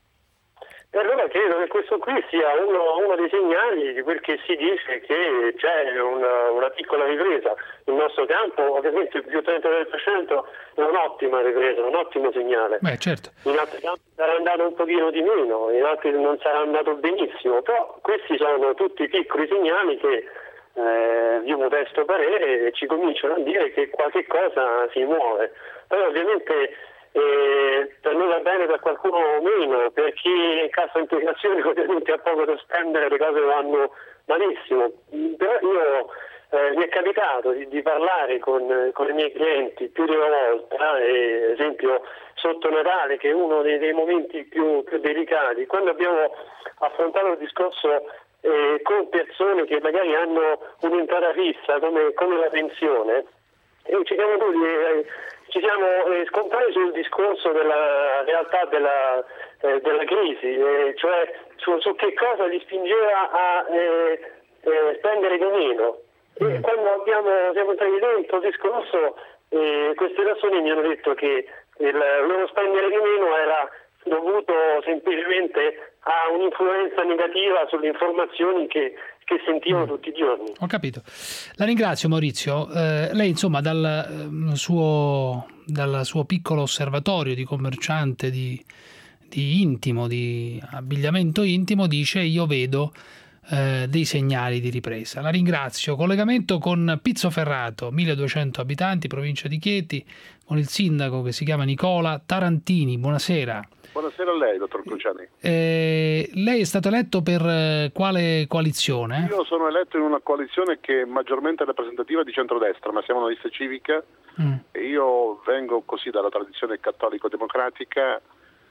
E allora credo che questo qui sia uno dei segnali di quel che si dice che c'è una piccola ripresa. Il nostro campo, ovviamente, più 33% è un'ottima ripresa, un ottimo segnale. Certo. In altri campi sarà andato un pochino di meno, in altri non sarà andato benissimo, però questi sono tutti piccoli segnali che io modesto parere ci cominciano a dire che qualche cosa si muove. Poi ovviamente per noi va bene, per qualcuno meno, per chi è in cassa integrazione ovviamente ha poco da spendere, le cose vanno malissimo. Però io mi è capitato di parlare con i miei clienti più di una volta, ad esempio sotto Natale, che è uno dei momenti più delicati, quando abbiamo affrontato il discorso con persone che magari hanno un'entrata fissa come la pensione, e ci siamo scontrati sul discorso della realtà della crisi, cioè su che li spingeva a spendere di meno. E quando siamo entrati dentro il discorso, queste persone mi hanno detto che il loro spendere di meno era dovuto semplicemente a un'influenza negativa sulle informazioni che sentivano tutti i giorni. Ho capito. La ringrazio Maurizio. Lei insomma dal suo piccolo osservatorio di commerciante di intimo, di abbigliamento intimo, dice: io vedo dei segnali di ripresa. La ringrazio. Collegamento con Pizzoferrato, 1200 abitanti, provincia di Chieti, con il sindaco che si chiama Nicola Tarantini. Buonasera. Buonasera a lei, dottor Cruciani. Lei è stato eletto per quale coalizione? Io sono eletto in una coalizione che è maggiormente rappresentativa di centrodestra, ma siamo una lista civica e io vengo così dalla tradizione cattolico-democratica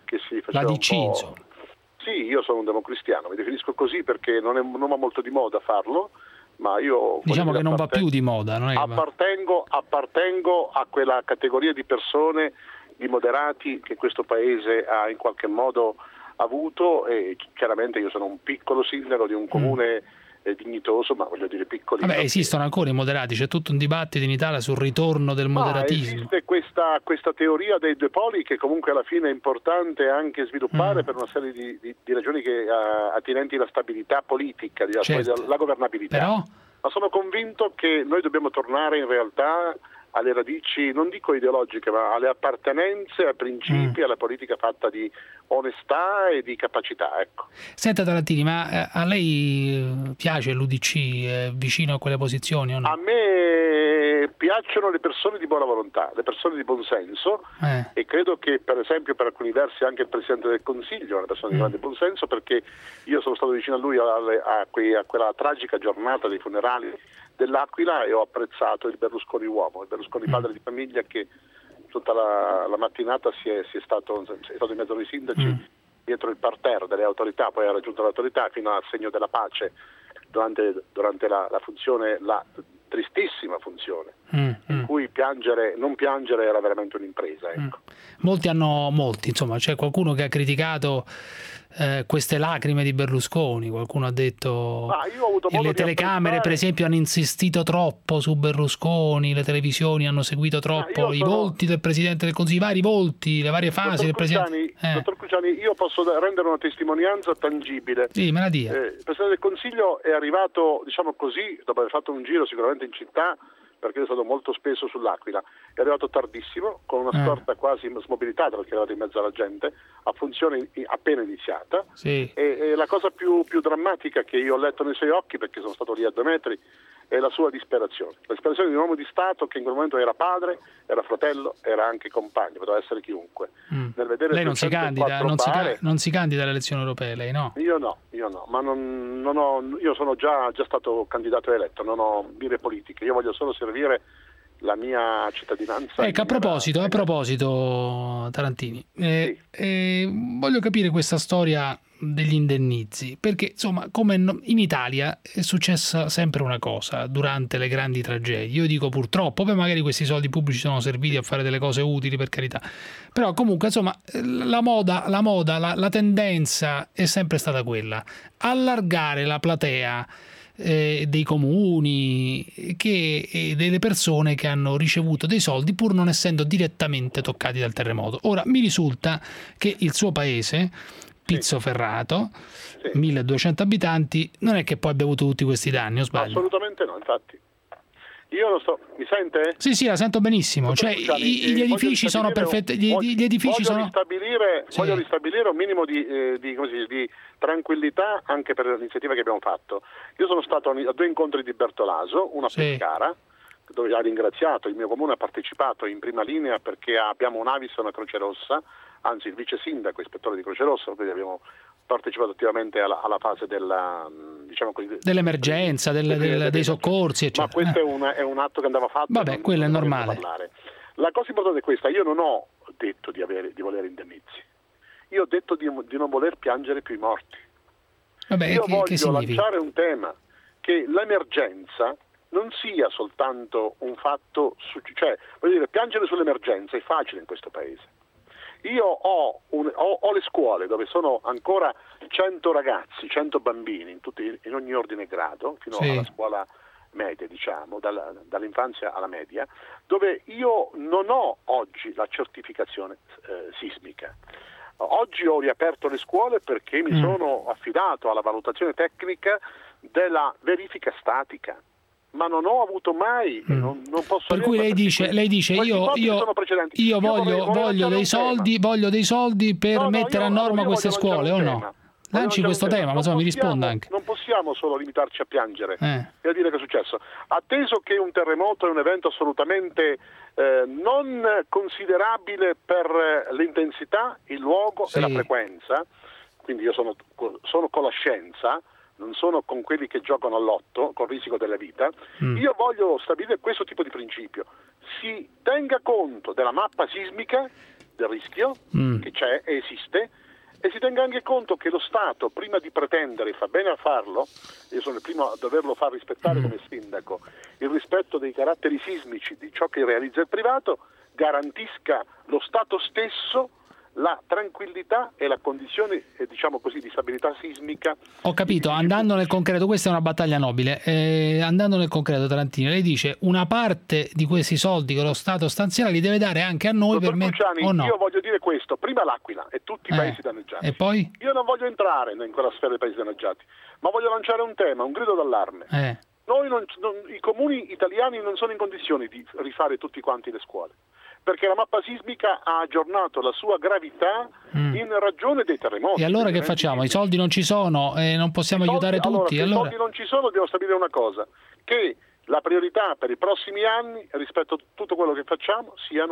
che si faceva la DC, insomma. Sì, io sono un democristiano, mi definisco così perché non va molto di moda farlo, ma io... Diciamo che non va più di moda, non è che appartengo a quella categoria di persone, di moderati che questo paese ha in qualche modo avuto, e chiaramente io sono un piccolo sindaco di un comune dignitoso, ma voglio dire piccolino. Vabbè, esistono ancora i moderati, c'è tutto un dibattito in Italia sul ritorno del moderatismo. Esiste questa teoria dei due poli che comunque alla fine è importante anche sviluppare per una serie di ragioni che attinenti alla stabilità politica, alla governabilità. Però? Ma sono convinto che noi dobbiamo tornare in realtà alle radici, non dico ideologiche, ma alle appartenenze, ai principi, alla politica fatta di onestà e di capacità. Ecco. Senta Tarantini, ma a lei piace l'UDC, è vicino a quelle posizioni o no? A me piacciono le persone di buona volontà, le persone di buon senso, e credo che per esempio per alcuni versi anche il Presidente del Consiglio è una persona di grande buon senso, perché io sono stato vicino a lui a quella tragica giornata dei funerali dell'Aquila e ho apprezzato il Berlusconi uomo, il Berlusconi padre di famiglia, che tutta la mattinata è stato in mezzo ai sindaci, dietro il parterre delle autorità, poi ha raggiunto l'autorità fino al segno della pace durante la funzione, la tristissima funzione, in cui non piangere era veramente un'impresa. Ecco. Molti, insomma, c'è qualcuno che ha criticato queste lacrime di Berlusconi, qualcuno ha detto che le telecamere per esempio hanno insistito troppo su Berlusconi, le televisioni hanno seguito troppo volti del Presidente del Consiglio, i vari volti, le varie fasi del Presidente. Dottor Cruciani, io posso rendere una testimonianza tangibile. Sì, me la dia. Il Presidente del Consiglio è arrivato, diciamo così, dopo aver fatto un giro sicuramente in città, perché è stato molto spesso sull'Aquila, è arrivato tardissimo, con una scorta quasi smobilitata, perché è arrivato in mezzo alla gente, a funzione appena iniziata, e la cosa più drammatica che io ho letto nei suoi occhi, perché sono stato lì a 2 metri, è la sua disperazione. La disperazione di un uomo di Stato che in quel momento era padre, era fratello, era anche compagno, poteva essere chiunque. Nel vedere lei non si candida alle elezioni europee, lei no? Io no, ma io sono già stato candidato eletto, non ho mire politiche, io voglio solo servire la mia cittadinanza. Ecco, a proposito Tarantini, voglio capire questa storia degli indennizi, perché insomma, come in Italia è successa sempre una cosa durante le grandi tragedie. Io dico purtroppo, poi magari questi soldi pubblici sono serviti a fare delle cose utili, per carità, però comunque insomma la tendenza è sempre stata quella: allargare la platea dei comuni e delle persone che hanno ricevuto dei soldi pur non essendo direttamente toccati dal terremoto. Ora mi risulta che il suo paese, Pizzoferrato, 1200 abitanti, non è che poi abbia avuto tutti questi danni, o sbaglio? Assolutamente no, infatti. Io lo so, mi sente? Sì, la sento benissimo. Cioè, gli edifici sono perfetti. Gli edifici sono. Voglio ristabilire un minimo di tranquillità anche per l'iniziativa che abbiamo fatto. Io sono stato a 2 incontri di Bertolaso, una a Pescara, dove ha ringraziato, il mio comune ha partecipato in prima linea perché abbiamo un Avis e una Croce Rossa, anzi il vice sindaco, ispettore di Croce Rossa, quindi abbiamo partecipato attivamente alla fase dell'emergenza, dei soccorsi, eccetera. Ma questo è un atto che andava fatto. Vabbè, quello è normale. La cosa importante è questa: io non ho detto di volere indennizi, io ho detto di non voler piangere più i morti. Vabbè, io voglio lanciare un tema, che l'emergenza non sia soltanto un fatto, cioè voglio dire, piangere sull'emergenza è facile in questo paese. Io ho le scuole dove sono ancora 100 ragazzi, 100 bambini in ogni ordine e grado, fino alla scuola media, diciamo, dall'infanzia alla media, dove io non ho oggi la certificazione sismica. Oggi ho riaperto le scuole perché mi sono affidato alla valutazione tecnica della verifica statica. Ma non ho avuto mai, non posso. Per cui lei dice io voglio dei soldi per mettere a norma queste scuole, o no? Lanci questo tema, ma insomma mi risponda anche. Non possiamo solo limitarci a piangere e a dire che è successo. Atteso che un terremoto è un evento assolutamente non considerabile per l'intensità, il luogo e la frequenza, quindi io sono con la scienza, non sono con quelli che giocano all'otto, col risico della vita. Io voglio stabilire questo tipo di principio: si tenga conto della mappa sismica del rischio che c'è e esiste, e si tenga anche conto che lo Stato, prima di pretendere, fa bene a farlo, io sono il primo a doverlo far rispettare come sindaco, il rispetto dei caratteri sismici di ciò che realizza il privato, garantisca lo Stato stesso la tranquillità e la condizione, diciamo così, di stabilità sismica. Ho capito, andando nel concreto, questa è una battaglia nobile, andando nel concreto, Tarantini, lei dice una parte di questi soldi che lo Stato stanzierà li deve dare anche a noi per Cruciani, o no? Io voglio dire questo, prima l'Aquila e tutti i paesi danneggiati. E poi? Io non voglio entrare in quella sfera dei paesi danneggiati, ma voglio lanciare un tema, un grido d'allarme. I comuni italiani non sono in condizioni di rifare tutti quanti le scuole, perché la mappa sismica ha aggiornato la sua gravità in ragione dei terremoti. E allora che facciamo? I soldi non ci sono e non possiamo aiutare tutti? Se i soldi non ci sono, dobbiamo stabilire una cosa, che la priorità per i prossimi anni rispetto a tutto quello che facciamo sia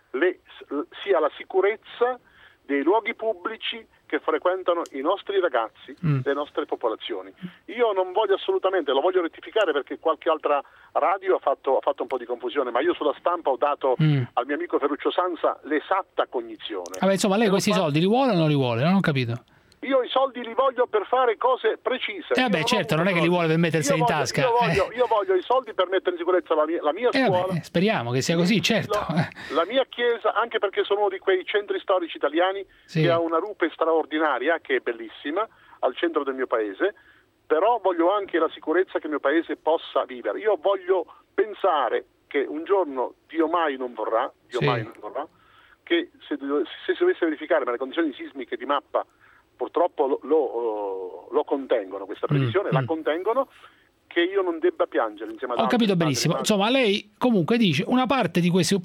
la sicurezza dei luoghi pubblici che frequentano i nostri ragazzi, le nostre popolazioni. Io non voglio assolutamente, lo voglio rettificare perché qualche altra radio ha fatto un po' di confusione, ma io sulla stampa ho dato al mio amico Ferruccio Sansa l'esatta cognizione. Vabbè, insomma, lei questi soldi li vuole o non li vuole? Non ho capito. Io i soldi li voglio per fare cose precise. Certo, non è che li vuole per metterseli in tasca. Io voglio i soldi per mettere in sicurezza la mia scuola. Speriamo che sia così, certo. La mia chiesa, anche perché sono uno di quei centri storici italiani che ha una rupe straordinaria, che è bellissima, al centro del mio paese, però voglio anche la sicurezza che il mio paese possa vivere. Io voglio pensare che un giorno, Dio mai non vorrà, che se si dovesse verificare, ma le condizioni sismiche di mappa purtroppo lo contengono, questa previsione la contengono, che io non debba piangere insieme ad altri. Ho capito benissimo. Insomma, lei comunque dice una parte di questi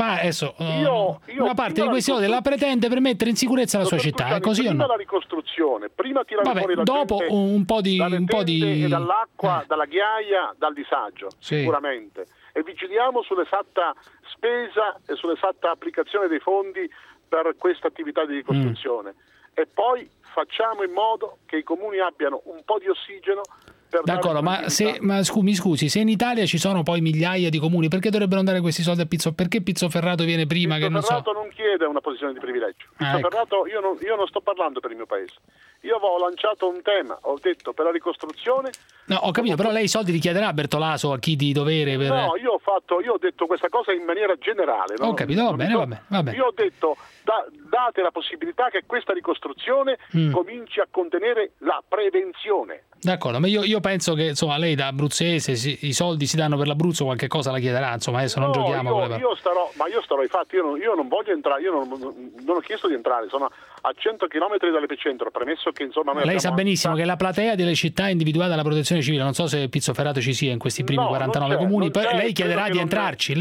una parte di questi soldi la pretende per mettere in sicurezza la sua città, è così o no? La ricostruzione, prima tirare fuori la dopo gente un po' di dall'acqua, dalla ghiaia, dal disagio, sicuramente. E vigiliamo sull'esatta spesa e sull'esatta applicazione dei fondi per questa attività di ricostruzione. E poi facciamo in modo che i comuni abbiano un po' di ossigeno. D'accordo, ma mi scusi, se in Italia ci sono poi migliaia di comuni, perché dovrebbero andare questi soldi a Perché Pizzoferrato viene prima? Pizzoferrato non chiede una posizione di privilegio. Pizzoferrato, io non sto parlando per il mio paese. Io avevo lanciato un tema, ho detto per la ricostruzione. No, ho capito, però lei i soldi li chiederà a Bertolaso, a chi di dovere? No, io ho detto questa cosa in maniera generale. Ho capito, va bene. Io ho detto date la possibilità che questa ricostruzione cominci a contenere la prevenzione. D'accordo, ma io penso che insomma lei da abruzzese i soldi si danno per l'Abruzzo, qualche cosa la chiederà, insomma adesso non giochiamo con le parole. Io starò, infatti io non voglio entrare, io non ho chiesto di entrare, sono a 100 km dall'epicentro, premesso che insomma noi lei sa benissimo che la platea delle città individuate dalla protezione civile, non so se Pizzoferrato ci sia in questi primi 49 comuni, lei chiederà di entrarci,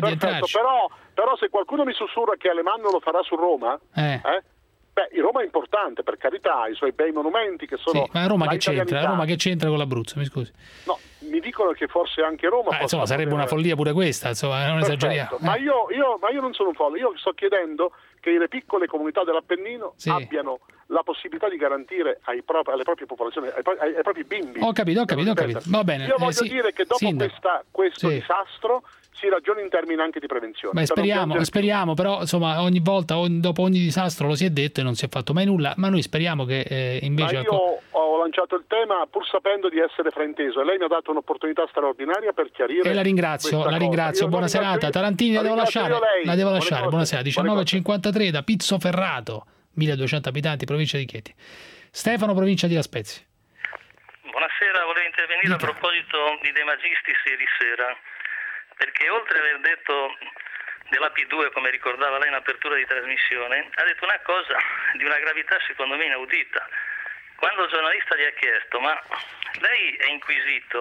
però se qualcuno mi sussurra che Alemanno lo farà su Roma, Roma è importante, per carità, ha i suoi bei monumenti che sono. Sì, ma Roma che c'entra? Roma che c'entra con l'Abruzzo, mi scusi? No, mi dicono che forse anche Roma. Insomma, sarebbe una follia pure questa, insomma, non esageriamo. Ma io non sono un folle, io sto chiedendo che le piccole comunità dell'Appennino abbiano la possibilità di garantire alle proprie popolazioni, ai propri bimbi. Ho capito. Va bene. Io voglio dire che dopo questo disastro si ragiona in termini anche di prevenzione. Beh, speriamo, però insomma ogni volta, dopo ogni disastro lo si è detto e non si è fatto mai nulla, ma noi speriamo che invece... Ma io ho lanciato il tema pur sapendo di essere frainteso e lei mi ha dato un'opportunità straordinaria per chiarire. E la ringrazio, buona serata. Tarantini la devo lasciare, buonasera, 19:53 da Pizzoferrato, 1200 abitanti, provincia di Chieti. Stefano, provincia di La Spezia. Buonasera, volevo intervenire a proposito di De Magistris ieri sera, perché oltre ad aver detto della P2, come ricordava lei in apertura di trasmissione, ha detto una cosa di una gravità secondo me inaudita. Quando il giornalista gli ha chiesto: ma lei è inquisito?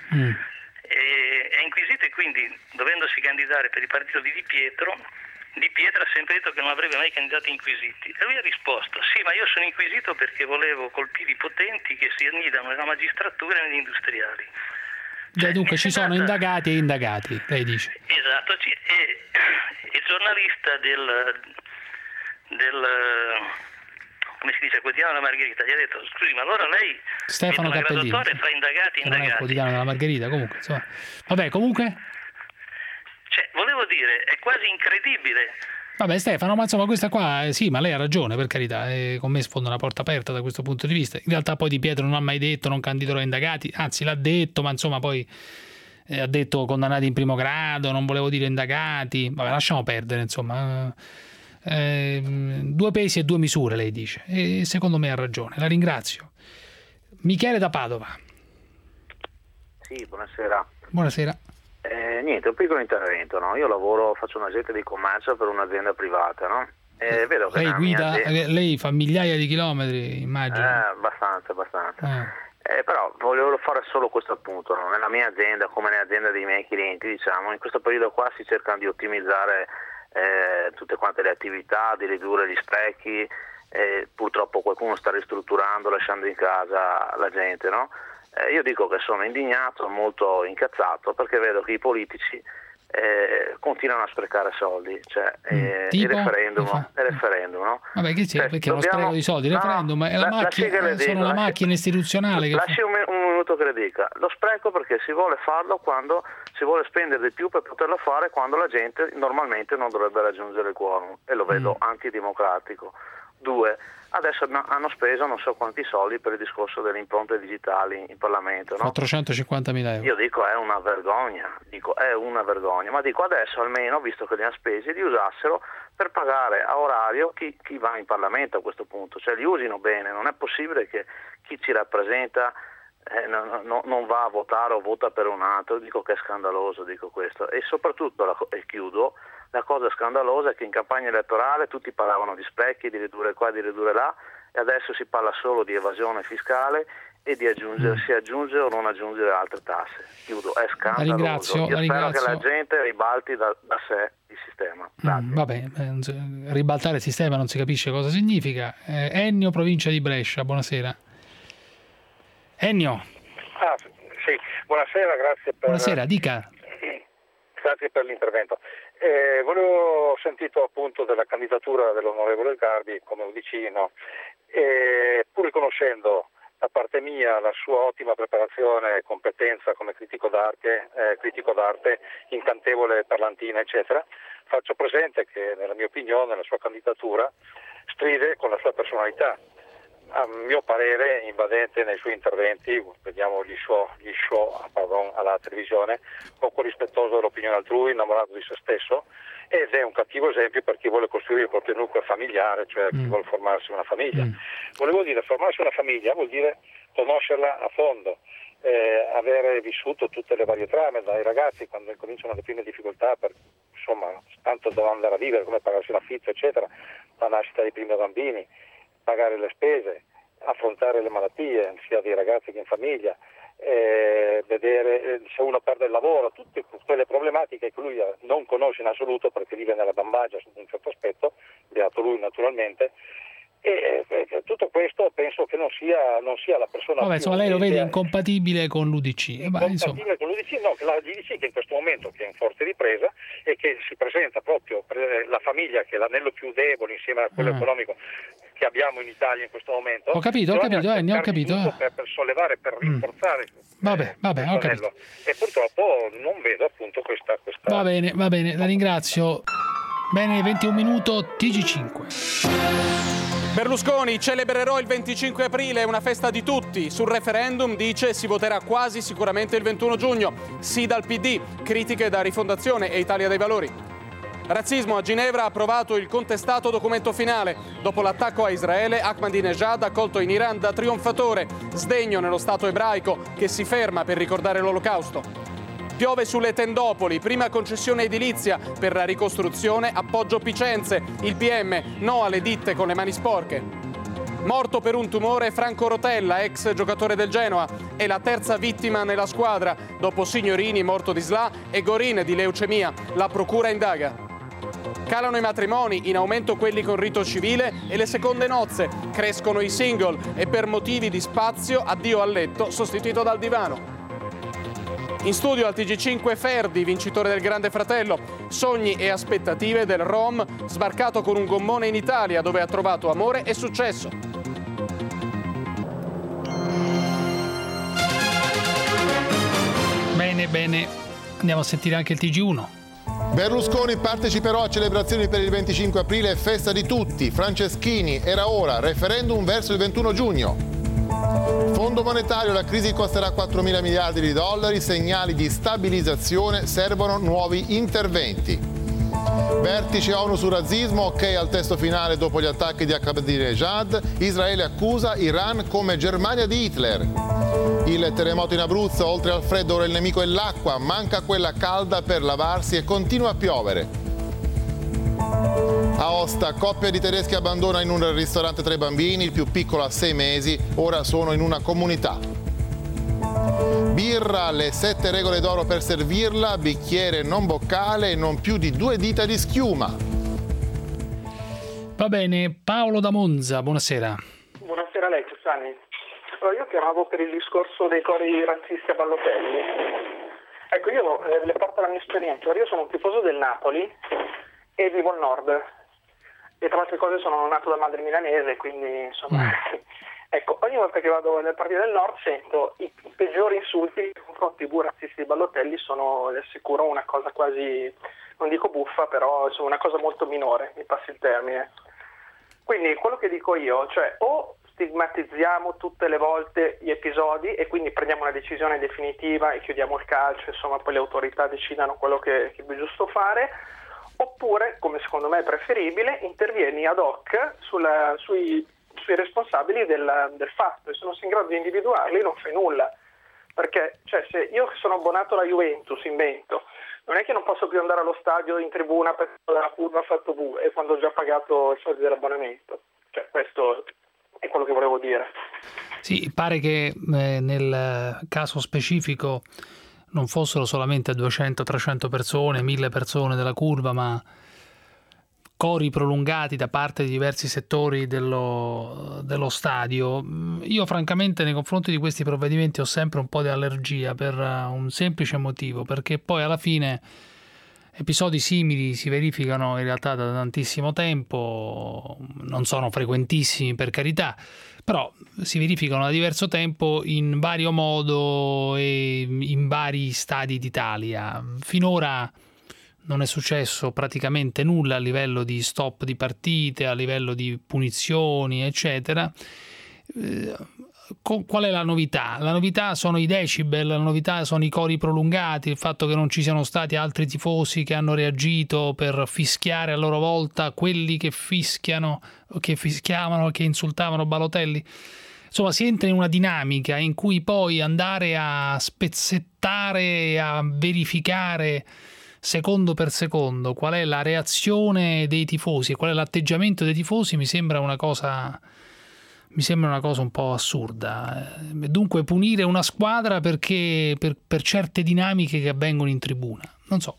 È inquisito, e quindi dovendosi candidare per il partito di Di Pietro ha sempre detto che non avrebbe mai candidato inquisiti, e lui ha risposto: sì, ma io sono inquisito perché volevo colpire i potenti che si annidano nella magistratura e negli industriali. Dunque ci sono indagati e indagati, lei dice. Esatto, e il giornalista del come si dice, Quotidiano della Margherita gli ha detto: scusi, ma allora lei Stefano Cappellini, tra indagati e indagati. Quotidiano della Margherita, comunque, insomma. Vabbè, comunque volevo dire, è quasi incredibile Vabbè Stefano, ma insomma questa qua, sì, ma lei ha ragione, per carità, con me sfonda una porta aperta da questo punto di vista. In realtà poi Di Pietro non ha mai detto non candiderò indagati, anzi l'ha detto, ma insomma poi ha detto condannati in primo grado, non volevo dire indagati, vabbè lasciamo perdere, insomma. Due pesi e due misure, lei dice, e secondo me ha ragione, la ringrazio. Michele da Padova. Sì, buonasera. Buonasera. Niente, un piccolo intervento, no? Io faccio un agente di commercio per un'azienda privata, no? Vedo che lei guida, lei fa migliaia di chilometri, immagino. Abbastanza. Però volevo fare solo questo appunto, no? Nella mia azienda, come nell'azienda dei miei clienti, diciamo, in questo periodo qua si cercano di ottimizzare tutte quante le attività, di ridurre gli sprechi, purtroppo qualcuno sta ristrutturando, lasciando in casa la gente, no? Io dico che sono indignato, molto incazzato, perché vedo che i politici continuano a sprecare soldi, cioè il referendum, no? Vabbè, che c'è? Perché è uno spreco di soldi, il referendum è la macchina istituzionale. Lasci un minuto che le dica. Lo spreco perché si vuole farlo quando si vuole spendere di più per poterlo fare quando la gente normalmente non dovrebbe raggiungere il quorum, e lo vedo antidemocratico. 2. Adesso hanno speso non so quanti soldi per il discorso delle impronte digitali in Parlamento, no? 450.000 euro. Io dico è una vergogna, ma dico adesso almeno, visto che li hanno spesi, li usassero per pagare a orario chi va in Parlamento a questo punto, cioè li usino bene. Non è possibile che chi ci rappresenta non va a votare o vota per un altro. Dico che è scandaloso, dico questo. E soprattutto, e chiudo, la cosa scandalosa è che in campagna elettorale tutti parlavano di sprechi, di ridurre qua, di ridurre là, e adesso si parla solo di evasione fiscale e di aggiungere o non aggiungere altre tasse. Chiudo, è scandaloso. Io spero che la gente ribalti da sé il sistema. Vabbè, ribaltare il sistema non si capisce cosa significa. Ennio, provincia di Brescia, buonasera. Ennio. Sì, buonasera, grazie per... Buonasera, dica. Grazie per l'intervento. Ho sentito appunto della candidatura dell'onorevole Garbi come UDC, no? Pur riconoscendo da parte mia la sua ottima preparazione e competenza come critico d'arte, incantevole, parlantina, eccetera, faccio presente che nella mia opinione la sua candidatura stride con la sua personalità. A mio parere invadente nei suoi interventi, vediamo gli show alla televisione, poco rispettoso dell'opinione altrui, innamorato di se stesso, ed è un cattivo esempio per chi vuole costruire il proprio nucleo familiare, cioè chi vuole formarsi una famiglia. Volevo dire, formarsi una famiglia vuol dire conoscerla a fondo, avere vissuto tutte le varie trame, dai ragazzi quando incominciano le prime difficoltà per tanto dove andare a vivere, come pagarsi l'affitto, eccetera, la nascita dei primi bambini, pagare le spese, affrontare le malattie sia dei ragazzi che in famiglia, vedere se uno perde il lavoro, tutte quelle problematiche che lui non conosce in assoluto perché vive nella bambagia sotto un certo aspetto, beato lui naturalmente, e tutto questo penso che non sia la persona. Vabbè, insomma, lei lo vede incompatibile con l'UDC. Incompatibile con l'UDC, no, che la l'UDC che in questo momento che è in forte ripresa e che si presenta proprio per la famiglia che è l'anello più debole insieme a quello economico che abbiamo in Italia in questo momento. Ho capito, ho capito. Per sollevare, per rinforzare. Vabbè, ho capito. E purtroppo non vedo appunto questa... Va bene, la ringrazio. Bene, 21 minuto, TG5. Berlusconi, celebrerò il 25 aprile, una festa di tutti. Sul referendum dice si voterà quasi sicuramente il 21 giugno. Sì dal PD, critiche da Rifondazione e Italia dei Valori. Razzismo, a Ginevra ha approvato il contestato documento finale. Dopo l'attacco a Israele, Ahmadinejad accolto in Iran da trionfatore. Sdegno nello Stato ebraico che si ferma per ricordare l'Olocausto. Piove sulle tendopoli, prima concessione edilizia per la ricostruzione, appoggio Picenze. Il PM, no alle ditte con le mani sporche. Morto per un tumore Franco Rotella, ex giocatore del Genoa, è la terza vittima nella squadra, dopo Signorini morto di SLA e Gorin di leucemia. La procura indaga. Calano i matrimoni, in aumento quelli con rito civile e le seconde nozze. Crescono i single e per motivi di spazio addio al letto sostituito dal divano. In studio al TG5 Ferdi, vincitore del Grande Fratello. Sogni e aspettative del Rom, sbarcato con un gommone in Italia dove ha trovato amore e successo. Bene, andiamo a sentire anche il TG1. Berlusconi parteciperò a celebrazioni per il 25 aprile, festa di tutti. Franceschini, era ora, referendum verso il 21 giugno. Fondo monetario, la crisi costerà 4.000 miliardi di dollari, segnali di stabilizzazione, servono nuovi interventi. Vertice ONU sul razzismo, ok al testo finale dopo gli attacchi di Ahmadinejad, Israele accusa Iran come Germania di Hitler. Il terremoto in Abruzzo, oltre al freddo ora il nemico è l'acqua, manca quella calda per lavarsi e continua a piovere. Aosta, coppia di tedeschi abbandona in un ristorante 3 bambini, il più piccolo ha 6 mesi, ora sono in una comunità. Birra, le 7 regole d'oro per servirla, bicchiere non boccale e non più di 2 dita di schiuma. Va bene, Paolo da Monza, buonasera. Buonasera a lei, Cruciani. Allora, io chiamavo per il discorso dei cori razzisti a Ballotelli. Ecco, io le porto la mia esperienza. Io sono un tifoso del Napoli e vivo al nord. E tra altre cose sono nato da madre milanese, quindi insomma... Ecco, ogni volta che vado nel partito del nord sento i peggiori insulti nei confronti dei razzisti di Ballotelli, sono, le assicuro, una cosa quasi, non dico buffa, però insomma una cosa molto minore, mi passi il termine. Quindi quello che dico io, cioè o stigmatizziamo tutte le volte gli episodi e quindi prendiamo una decisione definitiva e chiudiamo il calcio, insomma poi le autorità decidano quello che è giusto fare, oppure, come secondo me è preferibile, intervieni ad hoc sui responsabili del fatto, e se non sei in grado di individuarli non fai nulla, perché cioè, se io che sono abbonato alla Juventus invento, non è che non posso più andare allo stadio in tribuna perché la curva ha fatto bu e quando ho già pagato i soldi dell'abbonamento, cioè questo è quello che volevo dire. Sì, pare che nel caso specifico non fossero solamente 200-300 persone, 1000 persone della curva, ma cori prolungati da parte di diversi settori dello stadio. Io francamente nei confronti di questi provvedimenti ho sempre un po' di allergia per un semplice motivo, perché poi alla fine episodi simili si verificano in realtà da tantissimo tempo, non sono frequentissimi per carità, però si verificano da diverso tempo in vario modo e in vari stadi d'Italia. Finora non è successo praticamente nulla a livello di stop di partite, a livello di punizioni, eccetera. Qual è la novità? La novità sono i decibel, la novità sono i cori prolungati, il fatto che non ci siano stati altri tifosi che hanno reagito per fischiare a loro volta quelli che fischiavano, che insultavano Balotelli. Insomma, si entra in una dinamica in cui poi andare a spezzettare, a verificare secondo per secondo qual è la reazione dei tifosi e qual è l'atteggiamento dei tifosi mi sembra una cosa un po' assurda. Dunque punire una squadra perché per certe dinamiche che avvengono in tribuna, non so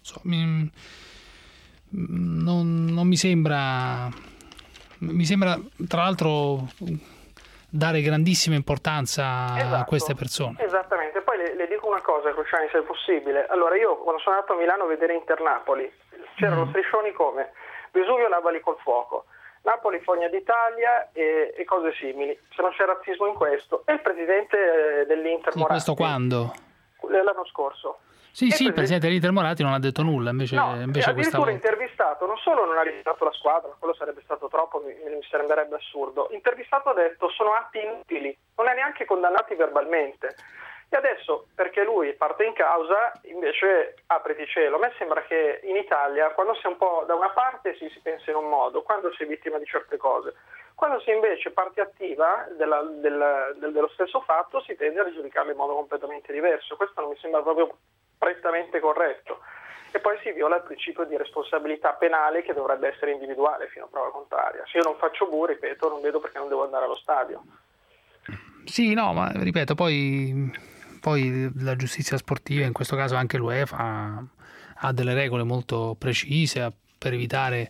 non mi sembra tra l'altro dare grandissima importanza a queste persone. Esattamente. Poi le dico una cosa, Cruciani, se è possibile. Allora, io quando sono andato a Milano a vedere Inter-Napoli c'erano striscioni come Vesuvio lavali col fuoco, Napoli fogna d'Italia e cose simili. Se non c'è razzismo in questo. E il presidente dell'Inter, sì, Moratti. Questo quando? L'anno scorso. Sì, il presidente dell'Inter Moratti non ha detto nulla, invece questa volta. Intervistato, non solo non ha rispettato la squadra, quello sarebbe stato troppo, mi sembrerebbe assurdo. Intervistato ha detto sono atti inutili, non è neanche condannati verbalmente. E adesso, perché lui parte in causa, invece apriti cielo. A me sembra che in Italia, quando si è un po' da una parte si pensa in un modo, quando si è vittima di certe cose. Quando si è invece parte attiva dello stesso fatto si tende a giudicarlo in modo completamente diverso. Questo non mi sembra proprio prettamente corretto. E poi si viola il principio di responsabilità penale che dovrebbe essere individuale fino a prova contraria. Se io non faccio bu, ripeto, non vedo perché non devo andare allo stadio. Sì, no, ma ripeto, poi la giustizia sportiva, in questo caso anche l'UEFA, ha delle regole molto precise per evitare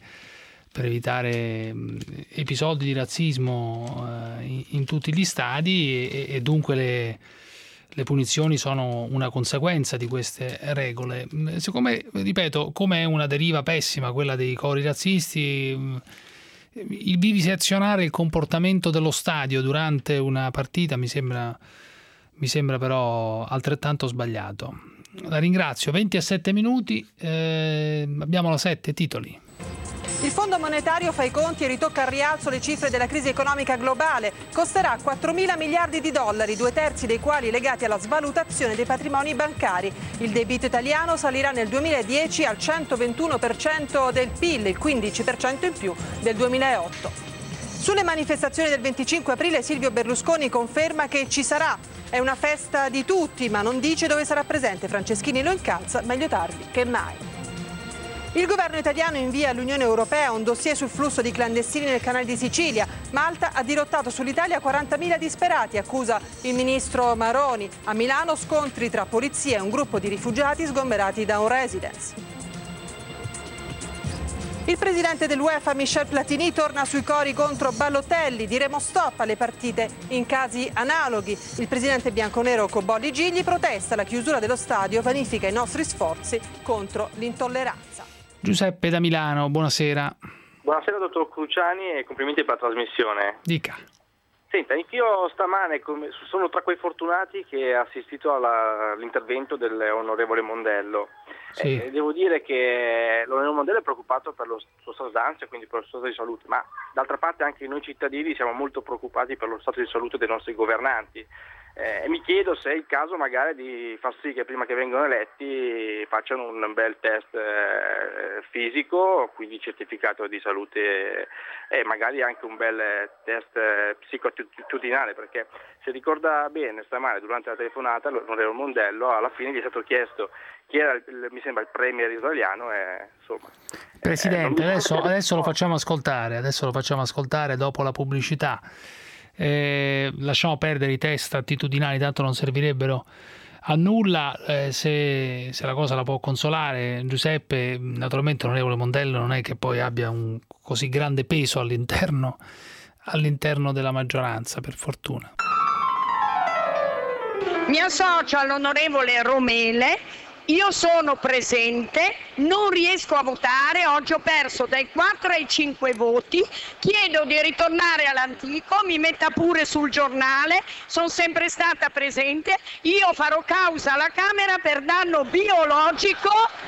episodi di razzismo in tutti gli stadi e dunque le punizioni sono una conseguenza di queste regole. Siccome, ripeto, come è una deriva pessima quella dei cori razzisti, il vivisezionare il comportamento dello stadio durante una partita mi sembra però altrettanto sbagliato. La ringrazio. 27 minuti, abbiamo la 7 titoli. Il Fondo Monetario fa i conti e ritocca al rialzo le cifre della crisi economica globale. Costerà 4.000 miliardi di dollari, 2/3 dei quali legati alla svalutazione dei patrimoni bancari. Il debito italiano salirà nel 2010 al 121% del PIL, il 15% in più del 2008. Sulle manifestazioni del 25 aprile Silvio Berlusconi conferma che ci sarà. È una festa di tutti, ma non dice dove sarà presente. Franceschini lo incalza, meglio tardi che mai. Il governo italiano invia all'Unione Europea un dossier sul flusso di clandestini nel canale di Sicilia. Malta ha dirottato sull'Italia 40.000 disperati, accusa il ministro Maroni. A Milano scontri tra polizia e un gruppo di rifugiati sgomberati da un residence. Il presidente dell'UEFA Michel Platini torna sui cori contro Balotelli. Diremo stop alle partite in casi analoghi. Il presidente bianconero Cobolli Gigli protesta la chiusura dello stadio, vanifica i nostri sforzi contro l'intolleranza. Giuseppe da Milano, buonasera. Buonasera dottor Cruciani e complimenti per la trasmissione. Dica. Senta, anch'io stamane sono tra quei fortunati che ha assistito all'intervento dell'onorevole Mondello. Sì. Devo dire che l'onorevole Mondello è preoccupato per lo suo stato d'ansia, quindi per lo stato di salute, ma d'altra parte anche noi cittadini siamo molto preoccupati per lo stato di salute dei nostri governanti. E mi chiedo se è il caso magari di far sì che prima che vengano eletti facciano un bel test fisico, quindi certificato di salute, e magari anche un bel test psicoattitudinale, perché se ricorda bene stamane durante la telefonata l'onorevole Mondello alla fine gli è stato chiesto chi era mi sembra il premier israeliano e insomma. Presidente, adesso lo facciamo ascoltare dopo la pubblicità. Lasciamo perdere i test attitudinali, tanto non servirebbero a nulla. Se la cosa la può consolare Giuseppe, naturalmente l'onorevole Mondello non è che poi abbia un così grande peso all'interno della maggioranza, per fortuna. Mi associo all'onorevole Romele. Io sono presente, non riesco a votare, oggi ho perso dai 4 ai 5 voti, chiedo di ritornare all'antico, mi metta pure sul giornale, sono sempre stata presente, io farò causa alla Camera per danno biologico.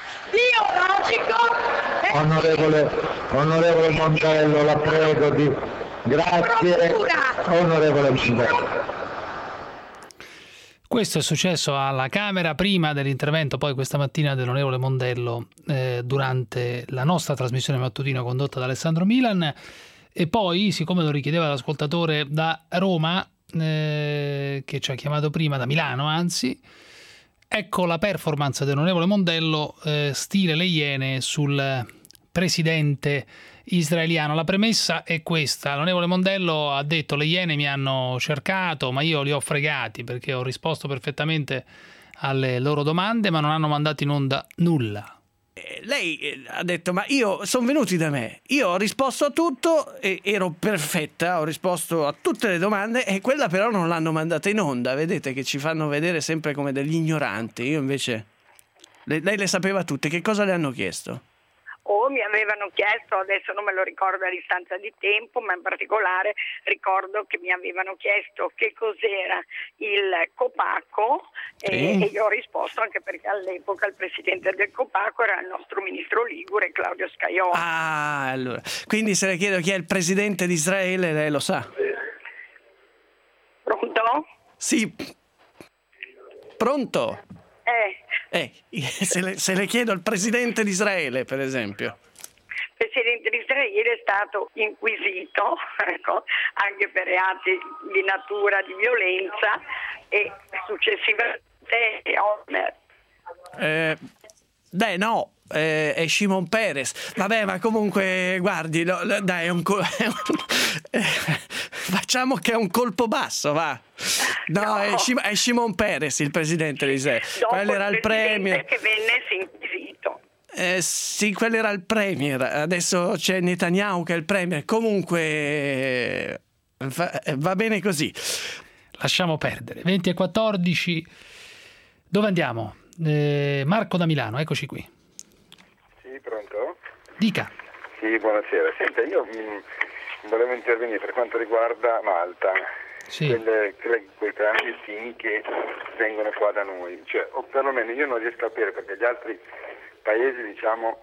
Onorevole Mondello, la prego di... Grazie, onorevole Mondello. Questo è successo alla Camera prima dell'intervento poi questa mattina dell'onorevole Mondello durante la nostra trasmissione mattutina condotta da Alessandro Milan, e poi, siccome lo richiedeva l'ascoltatore da Roma che ci ha chiamato prima, da Milano anzi, ecco la performance dell'onorevole Mondello stile Le Iene sul presidente israeliano. La premessa è questa: l'onorevole Mondello ha detto: le Iene mi hanno cercato ma io li ho fregati perché ho risposto perfettamente alle loro domande, ma non hanno mandato in onda nulla. Lei ha detto: ma io sono venuti da me, io ho risposto a tutto e ero perfetta, ho risposto a tutte le domande, e quella però non l'hanno mandata in onda. Vedete che ci fanno vedere sempre come degli ignoranti. Io invece lei le sapeva tutte. Che cosa le hanno chiesto? Mi avevano chiesto, adesso non me lo ricordo a distanza di tempo, ma in particolare ricordo che mi avevano chiesto che cos'era il Copaco, e io ho risposto, anche perché all'epoca il presidente del Copaco era il nostro ministro ligure, Claudio Scajola. Ah, allora, quindi se le chiedo chi è il presidente di Israele, lei lo sa? Pronto? Sì. Pronto? Se le chiedo il presidente di Israele, per esempio. Il presidente di Israele è stato inquisito, ecco, anche per reati di natura di violenza, e successivamente no, è Shimon Peres. Vabbè, ma comunque guardi, dai, facciamo che è un colpo basso, va. No, è Shimon Peres il presidente di Israele. Quello era il premier che venne inquisito. Sì, quello era il premier. Adesso c'è Netanyahu che è il premier. Comunque va bene così. Lasciamo perdere. 20:14. Dove andiamo? Marco da Milano, eccoci qui. Sì, pronto? Dica. Sì, buonasera. Senta, io volevo intervenire per quanto riguarda Malta. quei clandestini che vengono qua da noi, cioè, o perlomeno io non riesco a capire perché gli altri paesi, diciamo,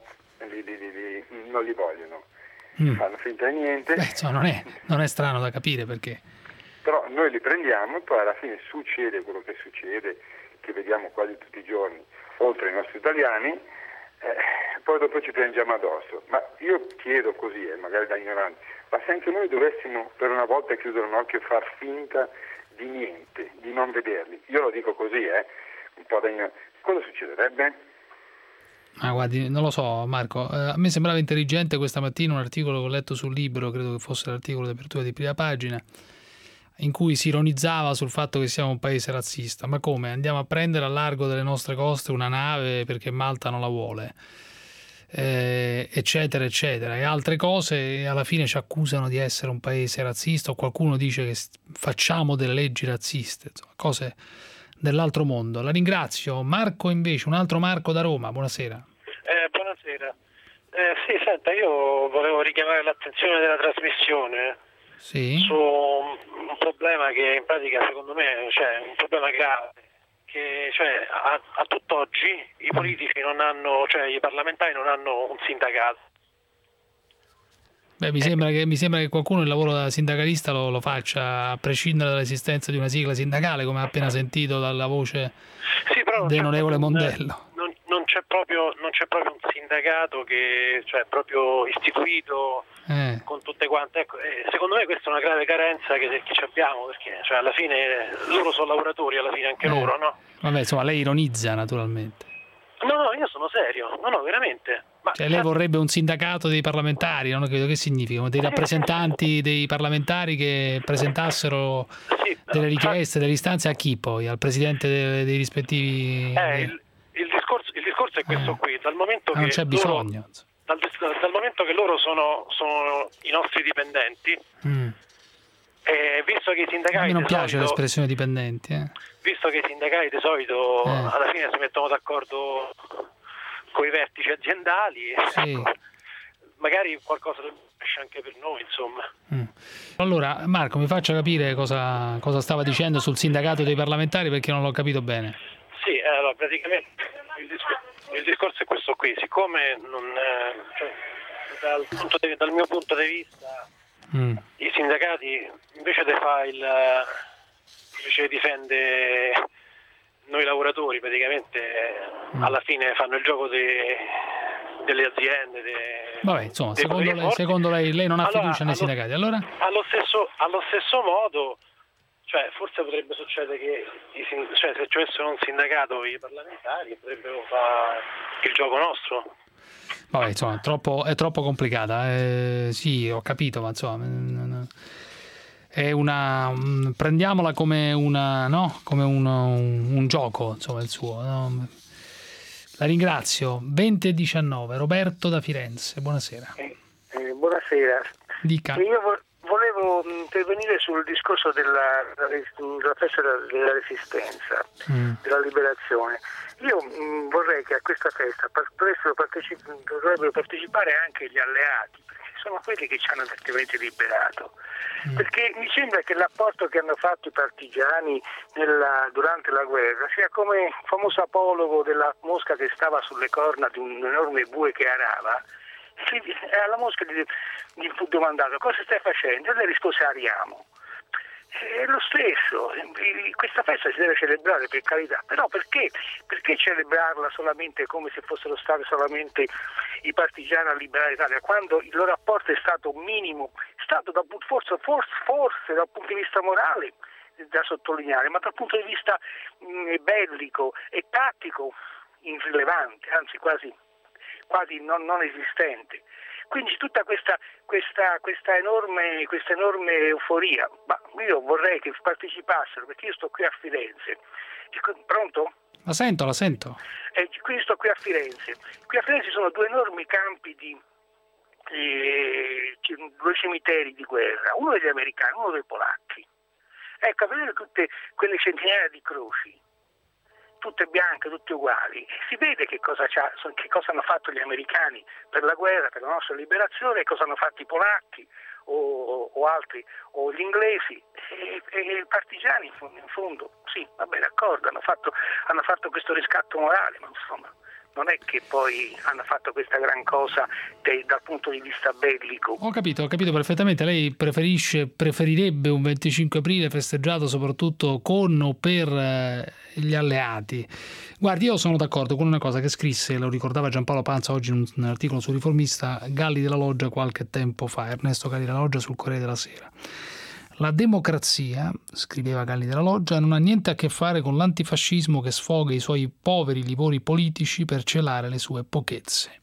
non li vogliono, fanno finta di niente. Insomma, non è strano da capire perché. Però noi li prendiamo e poi alla fine succede quello che succede, che vediamo quasi tutti i giorni, oltre ai nostri italiani, poi dopo ci prendiamo addosso. Ma io chiedo così, magari da ignorante, ma se anche noi dovessimo per una volta chiudere un occhio e far finta di niente, di non vederli, io lo dico così, un po' da ignorante, cosa succederebbe? Ma guardi, non lo so Marco, a me sembrava intelligente questa mattina un articolo che ho letto sul Libero, credo che fosse l'articolo di apertura di Prima Pagina, in cui si ironizzava sul fatto che siamo un paese razzista. Ma come? Andiamo a prendere a largo delle nostre coste una nave perché Malta non la vuole, eccetera eccetera, e altre cose, e alla fine ci accusano di essere un paese razzista, o qualcuno dice che facciamo delle leggi razziste, insomma, cose dell'altro mondo. La ringrazio. Marco invece, un altro Marco da Roma, buonasera. Buonasera. Sì, senta, io volevo richiamare l'attenzione della trasmissione su un problema che in pratica secondo me è un problema grave, che a tutt'oggi i politici non hanno, i parlamentari non hanno un sindacato. Beh, mi sembra che qualcuno il lavoro da sindacalista lo faccia a prescindere dall'esistenza di una sigla sindacale, come ha appena sentito dalla voce dell'onorevole Mondello. Non c'è proprio un sindacato che proprio istituito con tutte quante. Ecco, secondo me questa è una grave carenza che abbiamo, perché alla fine loro sono lavoratori, alla fine anche loro, no? Vabbè, insomma, lei ironizza naturalmente. No, io sono serio, no, veramente. Lei vorrebbe un sindacato dei parlamentari, non credo, che significa? Dei rappresentanti dei parlamentari che presentassero delle richieste, delle istanze a chi poi? Al presidente dei rispettivi... Il discorso è questo qui, dal momento che non c'è bisogno. Dal momento che loro sono i nostri dipendenti, visto che i sindacati... A me non piace l'espressione dipendenti. Visto che i sindacati di solito alla fine si mettono d'accordo con i vertici aziendali, ecco, magari qualcosa esce anche per noi, insomma. Allora, Marco, mi faccia capire cosa stava dicendo sul sindacato dei parlamentari, perché non l'ho capito bene. Sì, allora praticamente il discorso è questo qui, siccome dal mio punto di vista i sindacati invece di difendere noi lavoratori, praticamente alla fine fanno il gioco delle aziende. Vabbè, insomma, secondo lei non ha fiducia nei sindacati. Allora? Allo stesso modo, forse potrebbe succedere che se ci avessero un sindacato i parlamentari potrebbero fare il gioco nostro. Vabbè, insomma, è troppo complicata. Sì, ho capito, ma insomma è prendiamola come un gioco, insomma, il suo, no? La ringrazio. 20:19, Roberto da Firenze, buonasera. Buonasera. Dica. Io volevo intervenire sul discorso della festa della Resistenza, della liberazione. Io vorrei che a questa festa dovrebbero partecipare anche gli alleati, perché sono quelli che ci hanno effettivamente liberato. Perché mi sembra che l'apporto che hanno fatto i partigiani durante la guerra sia come il famoso apologo della mosca che stava sulle corna di un enorme bue che arava. Alla mosca gli fu domandato: cosa stai facendo? E lei rispose: ariamo. È lo stesso, questa festa si deve celebrare, per carità, però perché celebrarla solamente come se fossero stati solamente i partigiani a liberare l'Italia, quando il loro apporto è stato minimo, forse dal punto di vista morale da sottolineare, ma dal punto di vista bellico e tattico irrilevante, anzi quasi non esistente. Quindi tutta questa enorme euforia, ma io vorrei che partecipassero, perché io sto qui a Firenze. Pronto? La sento. Quindi sto qui a Firenze. Qui a Firenze ci sono due enormi campi due cimiteri di guerra, uno degli americani, uno dei polacchi. Ecco, a vedere tutte quelle centinaia di croci, tutte bianche, tutte uguali, si vede che cosa hanno fatto gli americani per la guerra, per la nostra liberazione, e cosa hanno fatto i polacchi o altri, o gli inglesi, e i partigiani in fondo, sì, vabbè, d'accordo, hanno fatto questo riscatto morale, ma insomma non è che poi hanno fatto questa gran cosa dal punto di vista bellico. Ho capito perfettamente. Lei preferirebbe un 25 aprile festeggiato soprattutto con o per gli alleati. Guardi, io sono d'accordo con una cosa che scrisse, lo ricordava Giampaolo Panza oggi in un articolo sul Riformista, Galli della Loggia qualche tempo fa, Ernesto Galli della Loggia sul Corriere della Sera. La democrazia, scriveva Galli della Loggia, non ha niente a che fare con l'antifascismo che sfoga i suoi poveri livori politici per celare le sue pochezze.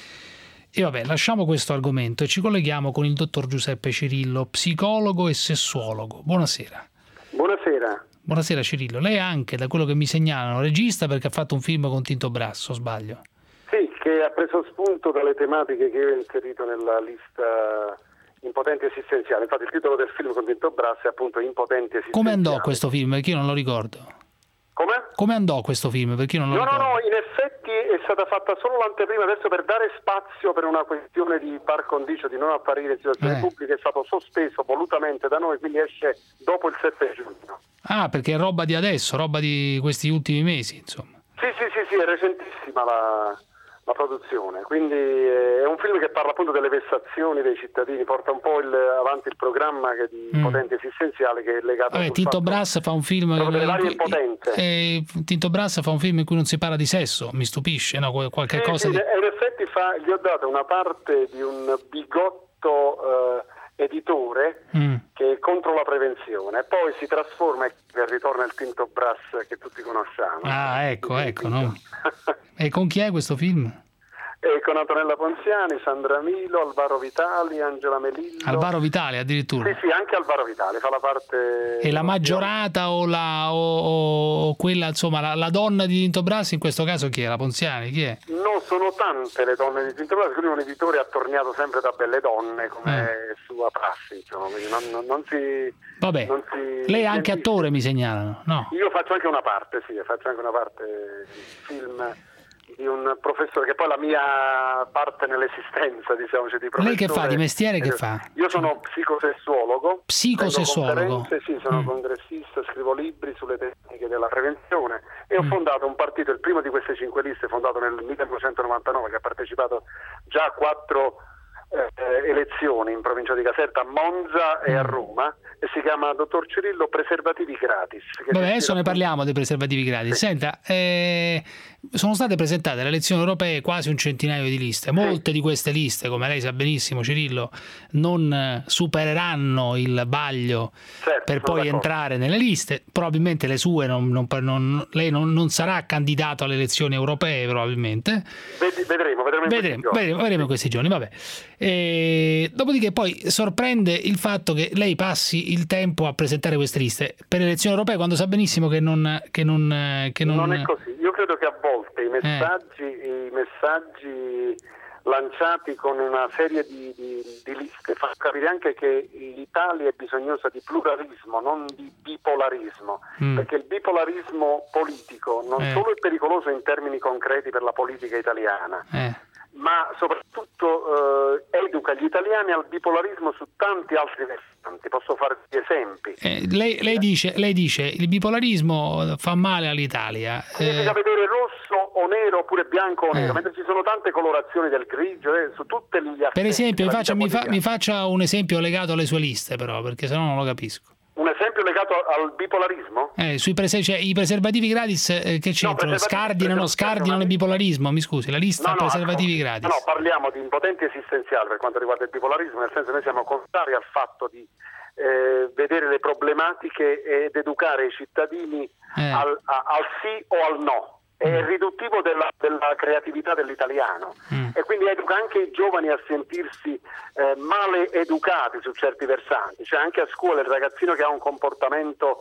E vabbè, lasciamo questo argomento e ci colleghiamo con il dottor Giuseppe Cirillo, psicologo e sessuologo. Buonasera. Buonasera. Buonasera Cirillo. Lei è anche, da quello che mi segnalano, regista perché ha fatto un film con Tinto Brass, o sbaglio? Sì, che ha preso spunto dalle tematiche che io ho inserito nella lista Impotenti esistenziali. Infatti il titolo del film con Tinto Brass è appunto Impotenti esistenziali. Come andò questo film? Perché io non lo ricordo. Come andò questo film? Perché io non lo ricordo. No, in effetti è stata fatta solo l'anteprima, adesso per dare spazio per una questione di par condicio, di non apparire in situazioni pubbliche, è stato sospeso volutamente da noi, quindi esce dopo il 7 giugno. Ah, perché è roba di adesso, roba di questi ultimi mesi, insomma. Sì, è recentissima la produzione, quindi è un film che parla appunto delle vessazioni dei cittadini, porta un po' avanti il programma che di Impotenti esistenziali, che è legato a Tinto Brass fa un film delle varie impotenze. Tinto Brass fa un film in cui non si parla di sesso, mi stupisce, no? Qualche cosa di... in effetti gli ho dato una parte di un bigotto editore che è contro la prevenzione, poi si trasforma e ritorna il Tinto Brass che tutti conosciamo. Ah, ecco, no? E con chi è questo film? Con Antonella Ponziani, Sandra Milo, Alvaro Vitali, Angela Melillo. Alvaro Vitali addirittura? Sì, anche Alvaro Vitali fa la parte. E la maggiorata o quella, insomma, la donna di Tinto Brass in questo caso chi è? La Ponziani? Chi è? No, sono tante le donne di Tinto Brass, quindi un editore attorniato sempre da belle donne, come sua prassi, insomma, non si... Vabbè, lei è anche attore, mi segnalano, no? Io faccio anche una parte film di un professore, che poi è la mia parte nell'esistenza, diciamo, di professore. Lei che fa di mestiere? Che fa? Io sono psicosessuologo. Psicosessuologo? Sì, sono congressista, scrivo libri sulle tecniche della prevenzione e ho fondato un partito, il primo di queste 5 liste, fondato nel 1999, che ha partecipato già a 4 elezioni in provincia di Caserta, a Monza e a Roma, e si chiama Dottor Cirillo Preservativi Gratis. Vabbè, adesso ne parliamo dei preservativi gratis. Sì. Senta, sono state presentate alle elezioni europee quasi un centinaio di liste. Molte di queste liste, come lei sa benissimo Cirillo, non supereranno il vaglio per poi entrare nelle liste. Probabilmente le sue lei non sarà candidato alle elezioni europee, probabilmente. Vedremo in questi giorni, vabbè. Dopodiché poi sorprende il fatto che lei passi il tempo a presentare queste liste per le elezioni europee, quando sa benissimo che non è così. Io credo che a volte i messaggi lanciati con una serie di liste fanno capire anche che l'Italia è bisognosa di pluralismo, non di bipolarismo, perché il bipolarismo politico non solo è pericoloso in termini concreti per la politica italiana, ma soprattutto educa gli italiani al bipolarismo su tanti altri versanti. Posso fare esempi. Lei dice il bipolarismo fa male all'Italia. Significa vedere rosso o nero oppure bianco o nero, mentre ci sono tante colorazioni del grigio su tutte gli aspetti. Per esempio, mi faccia un esempio legato alle sue liste, però, perché sennò non lo capisco. Un esempio legato al bipolarismo? I preservativi gratis che c'entrano? Scardinano il bipolarismo, mi scusi, la lista preservativi gratis. No, parliamo di impotenti esistenziali per quanto riguarda il bipolarismo, nel senso che noi siamo contrari al fatto di vedere le problematiche ed educare i cittadini al sì o al no. È riduttivo della creatività dell'italiano e quindi educa anche i giovani a sentirsi male educati su certi versanti, cioè anche a scuola il ragazzino che ha un comportamento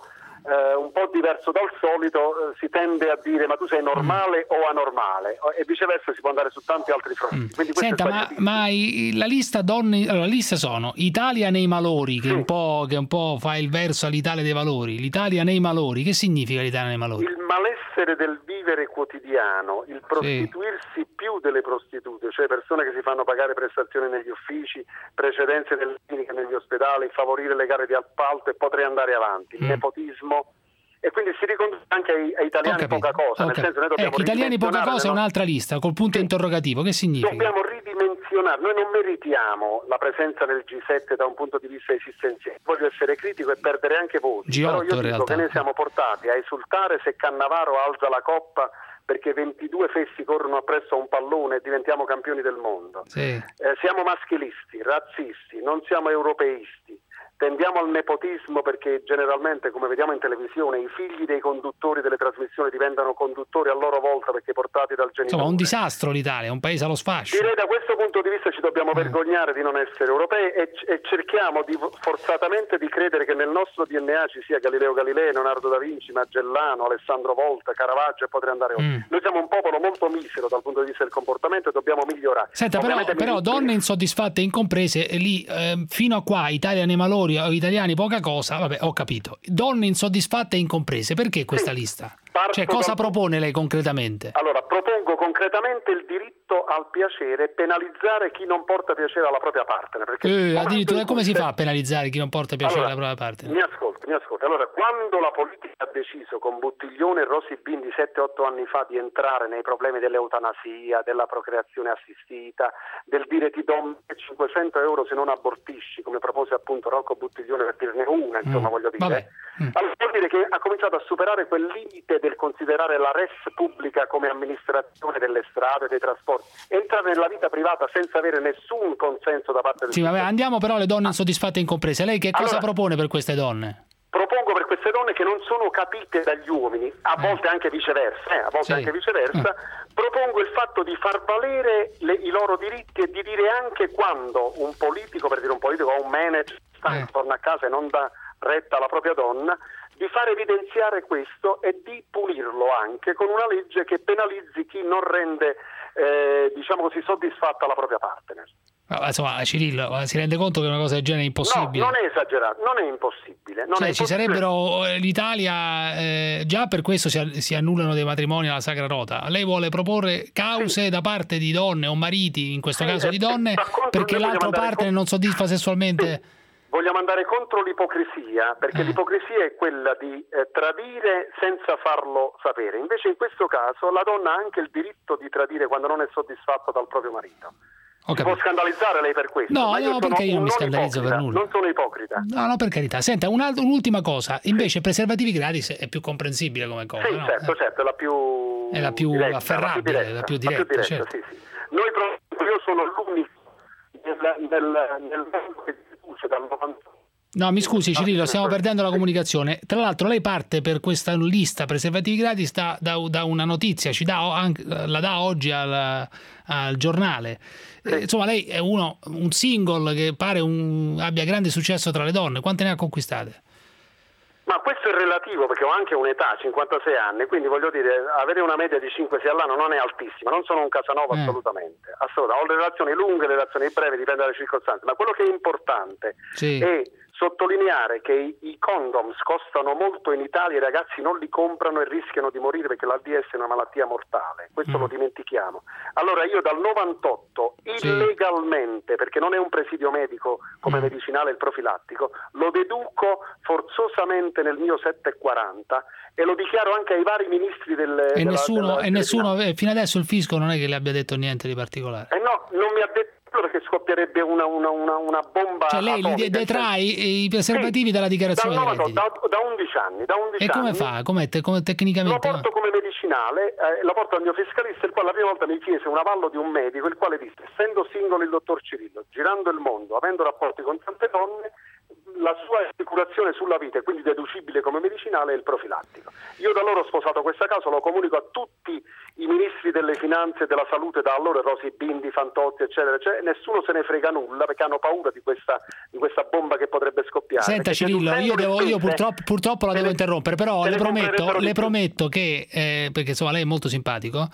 un po' diverso dal solito, si tende a dire ma tu sei normale o anormale, e viceversa si può andare su tanti altri fronti. Senta, ma la lista donne, allora, la lista sono Italia nei malori, che un po' fa il verso all'Italia dei valori. L'Italia nei malori, che significa l'Italia nei malori? Il malessere del vivere quotidiano, il prostituirsi più delle prostitute, cioè persone che si fanno pagare prestazioni negli uffici, precedenze nelle cliniche, negli ospedali, favorire le gare di appalto, e potrei andare avanti, il nepotismo. E quindi si riconduce anche ai italiani poca cosa. Nel senso, noi dobbiamo italiani poca cosa è un'altra lista, col punto interrogativo. Che significa? Dobbiamo ridimensionare. Noi non meritiamo la presenza nel G7 da un punto di vista esistenziale. Voglio essere critico e perdere anche voti. G8, però io dico che noi siamo portati a esultare se Cannavaro alza la coppa perché 22 fessi corrono appresso a un pallone e diventiamo campioni del mondo. Sì. Siamo maschilisti, razzisti, non siamo europeisti. Tendiamo al nepotismo perché generalmente, come vediamo in televisione, i figli dei conduttori delle trasmissioni diventano conduttori a loro volta perché portati dal genitore. Insomma, un disastro l'Italia, un paese allo sfascio. Direi da questo punto di vista ci dobbiamo vergognare di non essere europei e cerchiamo forzatamente di credere che nel nostro DNA ci sia Galileo Galilei, Leonardo da Vinci, Magellano, Alessandro Volta, Caravaggio, e potrei andare oltre. Noi siamo un popolo molto misero dal punto di vista del comportamento e dobbiamo migliorare. Senta, però donne insoddisfatte e incomprese, lì fino a qua Italia nei malori, italiani poca cosa, vabbè, ho capito. Donne insoddisfatte e incomprese, perché questa lista? Cioè, cosa propone lei concretamente? Allora, propongo concretamente il diritto al piacere, penalizzare chi non porta piacere alla propria partner. Addirittura come si fa a penalizzare chi non porta piacere alla propria partner? Mi ascolti. Allora, quando la politica ha deciso con Buttiglione e Rosy Bindi 7-8 anni fa di entrare nei problemi dell'eutanasia, della procreazione assistita, del dire ti do 500 euro se non abortisci, come propose appunto Rocco Buttiglione, per dirne una, insomma, voglio dire. Allora vuol dire che ha cominciato a superare quel limite del considerare la res pubblica come amministrazione delle strade, dei trasporti, entrare nella vita privata senza avere nessun consenso da parte del vabbè, andiamo però alle donne insoddisfatte e incomprese. Lei che cosa propone per queste donne? Propongo per queste donne che non sono capite dagli uomini, a volte anche viceversa, propongo il fatto di far valere i loro diritti e di dire anche quando un politico, per dire un politico o un manager torna a casa e non dà retta alla propria donna, di far evidenziare questo e di punirlo anche con una legge che penalizzi chi non rende diciamo così soddisfatta la propria partner. Insomma, Cirillo, si rende conto che una cosa del genere è impossibile? No, non è esagerato, non è impossibile. Ci sarebbero l'Italia, già per questo si annullano dei matrimoni alla Sacra Rota. Lei vuole proporre cause da parte di donne o mariti, in questo caso di donne, perché l'altro partner non soddisfa sessualmente? Vogliamo andare contro l'ipocrisia, perché l'ipocrisia è quella di tradire senza farlo sapere. Invece in questo caso la donna ha anche il diritto di tradire quando non è soddisfatta dal proprio marito. Si può scandalizzare lei per questo? No, perché io non mi scandalizzo per nulla. Non sono ipocrita. No, per carità. Senta, un'ultima cosa. Invece preservativi gratis è più comprensibile come cosa. Sì, certo, è la più diretta, afferrabile, la più diretta, certo. Sì. Io sono l'unico nel mondo che dice dal 98. No, mi scusi Cirillo, stiamo perdendo la comunicazione. Tra l'altro lei parte per questa lista preservativi gratis da una notizia, la dà oggi al giornale. Insomma, lei è un single che pare abbia grande successo tra le donne. Quante ne ha conquistate? Ma questo è relativo, perché ho anche un'età, 56 anni, quindi voglio dire, avere una media di 5-6 all'anno non è altissima, non sono un Casanova assolutamente. Ho le relazioni lunghe, le relazioni brevi, dipende dalle circostanze, ma quello che è importante è sottolineare che i condoms costano molto in Italia, i ragazzi non li comprano e rischiano di morire perché l'AIDS è una malattia mortale, questo lo dimentichiamo. Allora io dal 98 illegalmente, perché non è un presidio medico come medicinale il profilattico, lo deduco forzosamente nel mio 740 e lo dichiaro anche ai vari ministri nessuno fino adesso il fisco non è che le abbia detto niente di particolare. No, non mi ha detto, perché scoppierebbe una bomba. Cioè lei li detrae i preservativi dalla dichiarazione dei redditi? Da 11 anni. E come fa? Come tecnicamente? Lo porto come medicinale, lo porto al mio fiscalista, il quale la prima volta mi chiese un avallo di un medico, il quale disse: essendo singolo il dottor Cirillo, girando il mondo, avendo rapporti con tante donne, la sua assicurazione sulla vita, e quindi deducibile come medicinale, è il profilattico. Io da loro ho sposato questa causa, lo comunico a tutti i ministri delle finanze e della salute da allora, Rosi Bindi, Fantozzi, eccetera, nessuno se ne frega nulla perché hanno paura di questa bomba che potrebbe scoppiare. Senta Cirillo, io purtroppo la devo interrompere, però le prometto che, perché insomma lei è molto simpatico,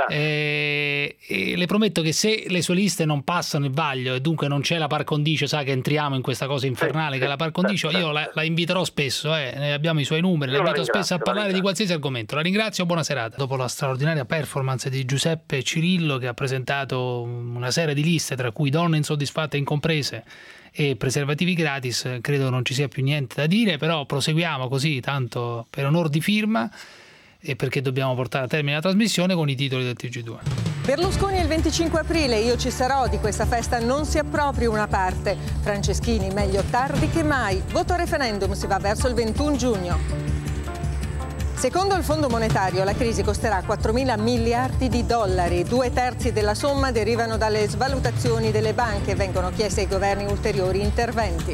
le prometto che se le sue liste non passano il vaglio e dunque non c'è la par condicio, sa che entriamo in questa cosa infernale che è la par condicio, io la inviterò spesso, abbiamo i suoi numeri, la invito spesso a parlare di qualsiasi argomento. La ringrazio, buona serata. Dopo la straordinaria performance di Giuseppe Cirillo, che ha presentato una serie di liste tra cui donne insoddisfatte e incomprese e preservativi gratis, credo non ci sia più niente da dire, però proseguiamo così, tanto per onor di firma e perché dobbiamo portare a termine la trasmissione con i titoli del TG2. Berlusconi il 25 aprile, io ci sarò, di questa festa non si appropri una parte. Franceschini, meglio tardi che mai. Voto referendum, si va verso il 21 giugno. Secondo il Fondo Monetario la crisi costerà 4.000 miliardi di dollari. 2/3 della somma derivano dalle svalutazioni delle banche. Vengono chiesti ai governi ulteriori interventi.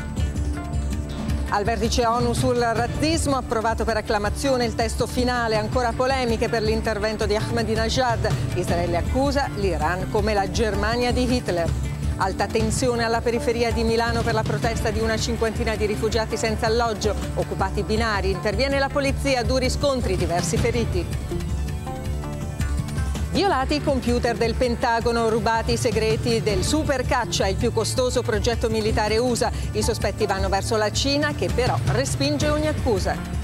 Al vertice ONU sul razzismo, approvato per acclamazione il testo finale, ancora polemiche per l'intervento di Ahmadinejad. Israele accusa l'Iran come la Germania di Hitler. Alta tensione alla periferia di Milano per la protesta di una cinquantina di rifugiati senza alloggio, occupati binari, interviene la polizia, duri scontri, diversi feriti. Violati i computer del Pentagono, rubati i segreti del Super Caccia, il più costoso progetto militare USA. I sospetti vanno verso la Cina, che però respinge ogni accusa.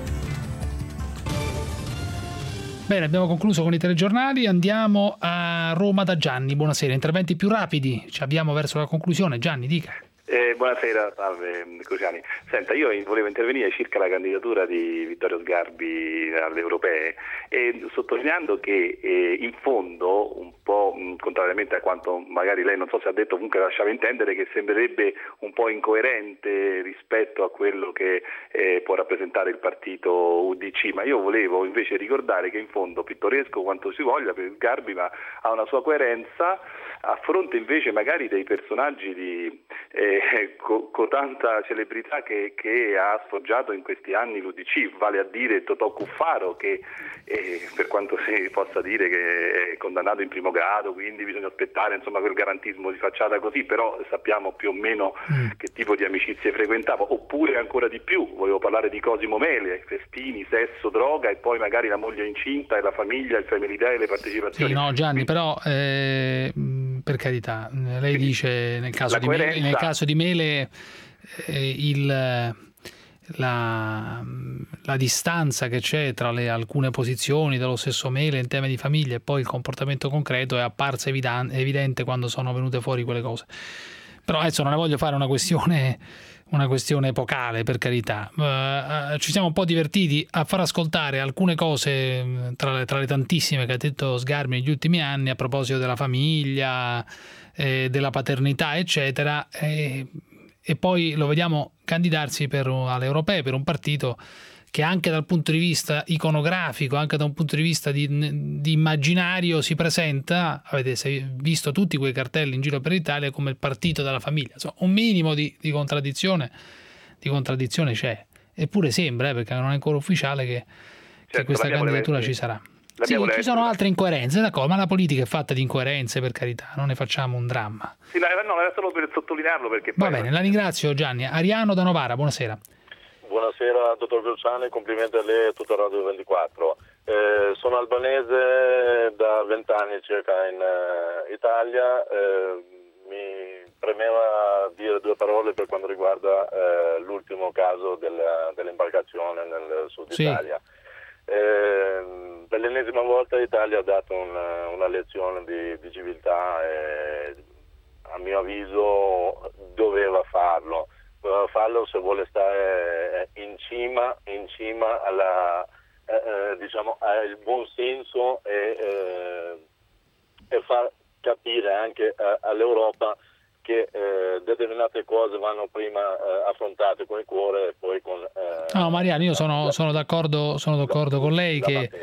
Bene, abbiamo concluso con i telegiornali, andiamo a Roma da Gianni. Buonasera, interventi più rapidi, ci avviamo verso la conclusione. Gianni, dica. Buonasera, salve Cruciani. Senta, io volevo intervenire circa la candidatura di Vittorio Sgarbi alle europee e sottolineando che in fondo, un po' contrariamente a quanto magari lei non so se ha detto, comunque lasciava intendere che sembrerebbe un po' incoerente rispetto a quello che può rappresentare il partito UDC, ma io volevo invece ricordare che in fondo, pittoresco quanto si voglia per Sgarbi, ma ha una sua coerenza a fronte invece magari dei personaggi di con tanta celebrità che ha sfoggiato in questi anni l'UDC, vale a dire Totò Cuffaro, che per quanto si possa dire che è condannato in primo grado, quindi bisogna aspettare insomma quel garantismo di facciata così, però sappiamo più o meno che tipo di amicizie frequentava. Oppure ancora di più, volevo parlare di Cosimo Mele, festini, sesso, droga e poi magari la moglie incinta e la famiglia, il family day e le partecipazioni. Sì, no Gianni, però per carità, lei dice nel caso di Mele la distanza che c'è tra alcune posizioni dello stesso Mele in tema di famiglia e poi il comportamento concreto è apparsa evidente quando sono venute fuori quelle cose. Però adesso non ne voglio fare una questione epocale, per carità. Ci siamo un po' divertiti a far ascoltare alcune cose tra le tantissime che ha detto Sgarbi negli ultimi anni a proposito della famiglia, della paternità, eccetera, e poi lo vediamo candidarsi alle europee per un partito che anche dal punto di vista iconografico, anche da un punto di vista di immaginario si presenta, avete visto tutti quei cartelli in giro per l'Italia, come il partito della famiglia. Insomma, un minimo di contraddizione c'è, eppure sembra, perché non è ancora ufficiale, che questa candidatura ci sarà. Sì, ci sono altre incoerenze, d'accordo, ma la politica è fatta di incoerenze, per carità, non ne facciamo un dramma. Sì, no, era solo per sottolinearlo, perché poi... Va bene, la ringrazio Gianni. Ariano da Novara, buonasera. Buonasera dottor Cruciani, complimenti a lei e a tutta Radio 24. Sono albanese da 20 anni circa in Italia, mi premeva dire due parole per quanto riguarda l'ultimo caso dell'imbarcazione nel sud Italia. Per l'ennesima volta l'Italia ha dato una lezione di civiltà e a mio avviso doveva farlo se vuole stare in cima alla diciamo al buon senso e far capire anche all'Europa che determinate cose vanno prima affrontate con il cuore e poi con no, Mariano, io sono d'accordo con lei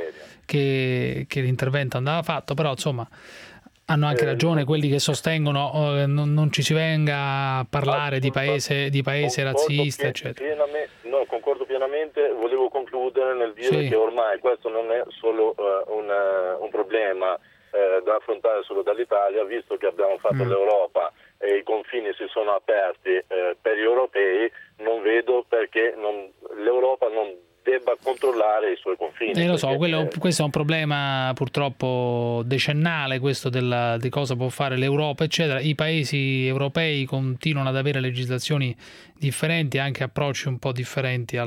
che l'intervento andava fatto, però insomma hanno anche ragione quelli che sostengono non ci si venga a parlare di paese razzista, eccetera. Concordo pienamente solamente volevo concludere nel dire che ormai questo non è solo un problema da affrontare solo dall'Italia, visto che abbiamo fatto l'Europa e i confini si sono aperti per gli europei, non vedo perché l'Europa non debba controllare i suoi confini. Lo so, questo è un problema purtroppo decennale, questo di cosa può fare l'Europa, eccetera. I paesi europei continuano ad avere legislazioni differenti, anche approcci un po' diversi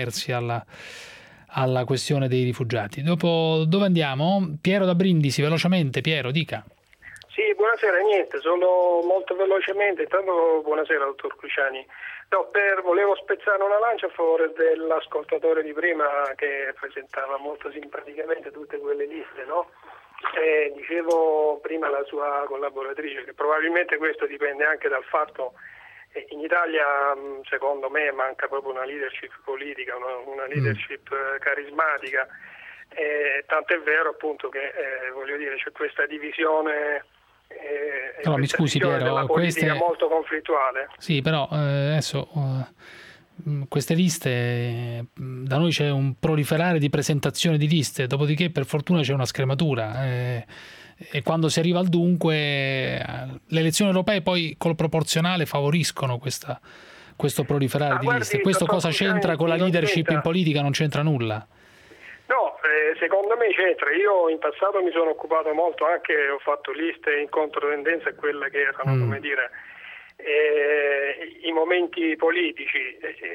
alla questione dei rifugiati. Dopo dove andiamo? Piero da Brindisi, velocemente. Piero, dica. Sì, buonasera, niente, solo molto velocemente. Intanto buonasera, dottor Cruciani. Volevo spezzare una lancia a favore dell'ascoltatore di prima che presentava molto simpaticamente tutte quelle liste, no? Dicevo prima la sua collaboratrice che probabilmente questo dipende anche dal fatto che in Italia, secondo me, manca proprio una leadership politica, una leadership carismatica, tanto è vero appunto che c'è questa divisione. Però mi scusi Piero, questa è molto conflittuale. Sì, però adesso queste liste, da noi c'è un proliferare di presentazione di liste, dopodiché per fortuna c'è una scrematura e quando si arriva al dunque le elezioni europee poi col proporzionale favoriscono questo proliferare di liste. Questo cosa c'entra con la leadership in politica? Non c'entra nulla. No, secondo me c'entra. Io in passato mi sono occupato molto, anche ho fatto liste in controtendenza a quelle che erano, i momenti politici.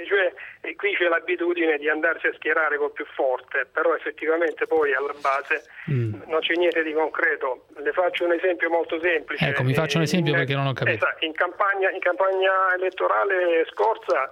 Qui c'è l'abitudine di andarsi a schierare col più forte, però effettivamente poi alla base non c'è niente di concreto. Le faccio un esempio molto semplice. Ecco, mi faccio un esempio perché non ho capito. In campagna elettorale scorsa,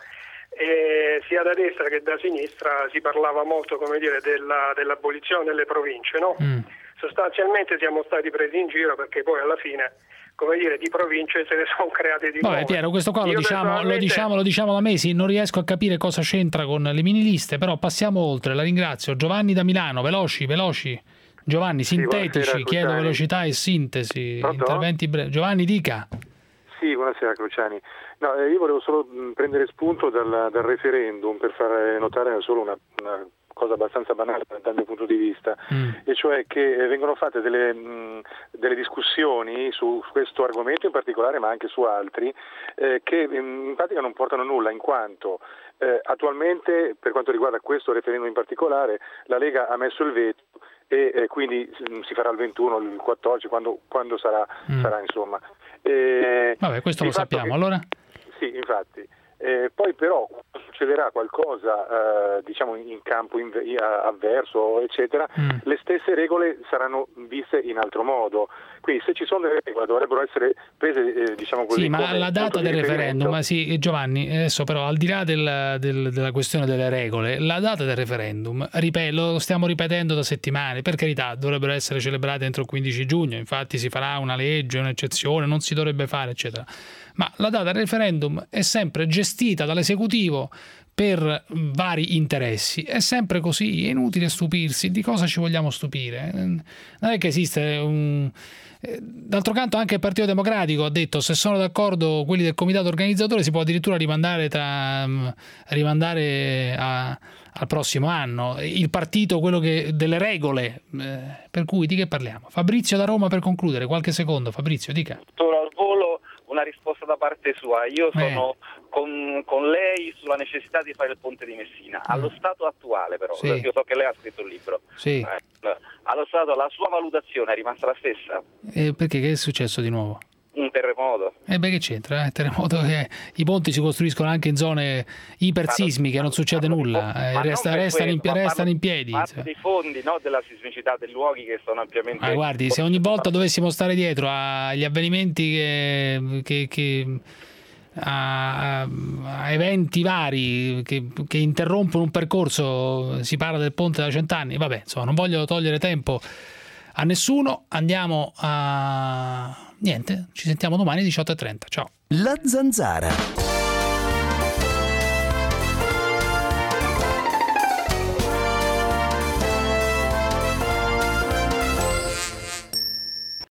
sia da destra che da sinistra si parlava molto dell'abolizione delle province, no? Sostanzialmente siamo stati presi in giro perché poi alla fine di province se ne sono create di nuove. Vabbè Piero, questo qua lo diciamo da mesi, non riesco a capire cosa c'entra con le mini liste, però passiamo oltre. La ringrazio. Giovanni da Milano, veloci. Giovanni, sintetici, chiedo velocità e sintesi. Pronto? Interventi brevi. Giovanni, dica. Sì, buonasera Cruciani. No, io volevo solo prendere spunto dal referendum per far notare solo una cosa abbastanza banale dal mio punto di vista, e cioè che vengono fatte delle discussioni su questo argomento in particolare, ma anche su altri, che in pratica non portano nulla, in quanto attualmente, per quanto riguarda questo referendum in particolare, la Lega ha messo il veto e quindi si farà il 21, il 14, quando sarà insomma. Vabbè, questo lo sappiamo, allora? Sì, infatti. Poi però succederà qualcosa in campo avverso eccetera, le stesse regole saranno viste in altro modo, quindi se ci sono delle regole dovrebbero essere prese sì, ma la data del referendum, sì Giovanni, adesso però al di là della questione delle regole, la data del referendum, lo stiamo ripetendo da settimane, per carità dovrebbero essere celebrate entro il 15 giugno, infatti si farà una legge, un'eccezione, non si dovrebbe fare eccetera, ma la data del referendum è sempre gestita dall'esecutivo per vari interessi, è sempre così, è inutile stupirsi. Di cosa ci vogliamo stupire? Non è che esiste d'altro canto anche il Partito Democratico ha detto se sono d'accordo quelli del comitato organizzatore si può addirittura rimandare al prossimo anno, il partito quello delle regole, per cui di che parliamo? Fabrizio da Roma per concludere, qualche secondo. Fabrizio, dica. Al volo una risposta da parte sua. Io sono con lei sulla necessità di fare il ponte di Messina. Allo stato attuale però, io so che lei ha scritto un libro. Sì. Allo stato la sua valutazione è rimasta la stessa? Perché che è successo di nuovo? Un terremoto. Che c'entra? Terremoto i ponti si costruiscono anche in zone ipersismiche, non succede nulla, restano in piedi. Parte dei fondi, no, della sismicità dei luoghi che sono ampiamente... Ma guardi, se ogni volta dovessimo stare dietro agli avvenimenti a eventi vari che interrompono un percorso, si parla del ponte da 100 anni, vabbè, insomma, non voglio togliere tempo a nessuno, andiamo a... Niente, ci sentiamo domani 18:30, ciao. La Zanzara.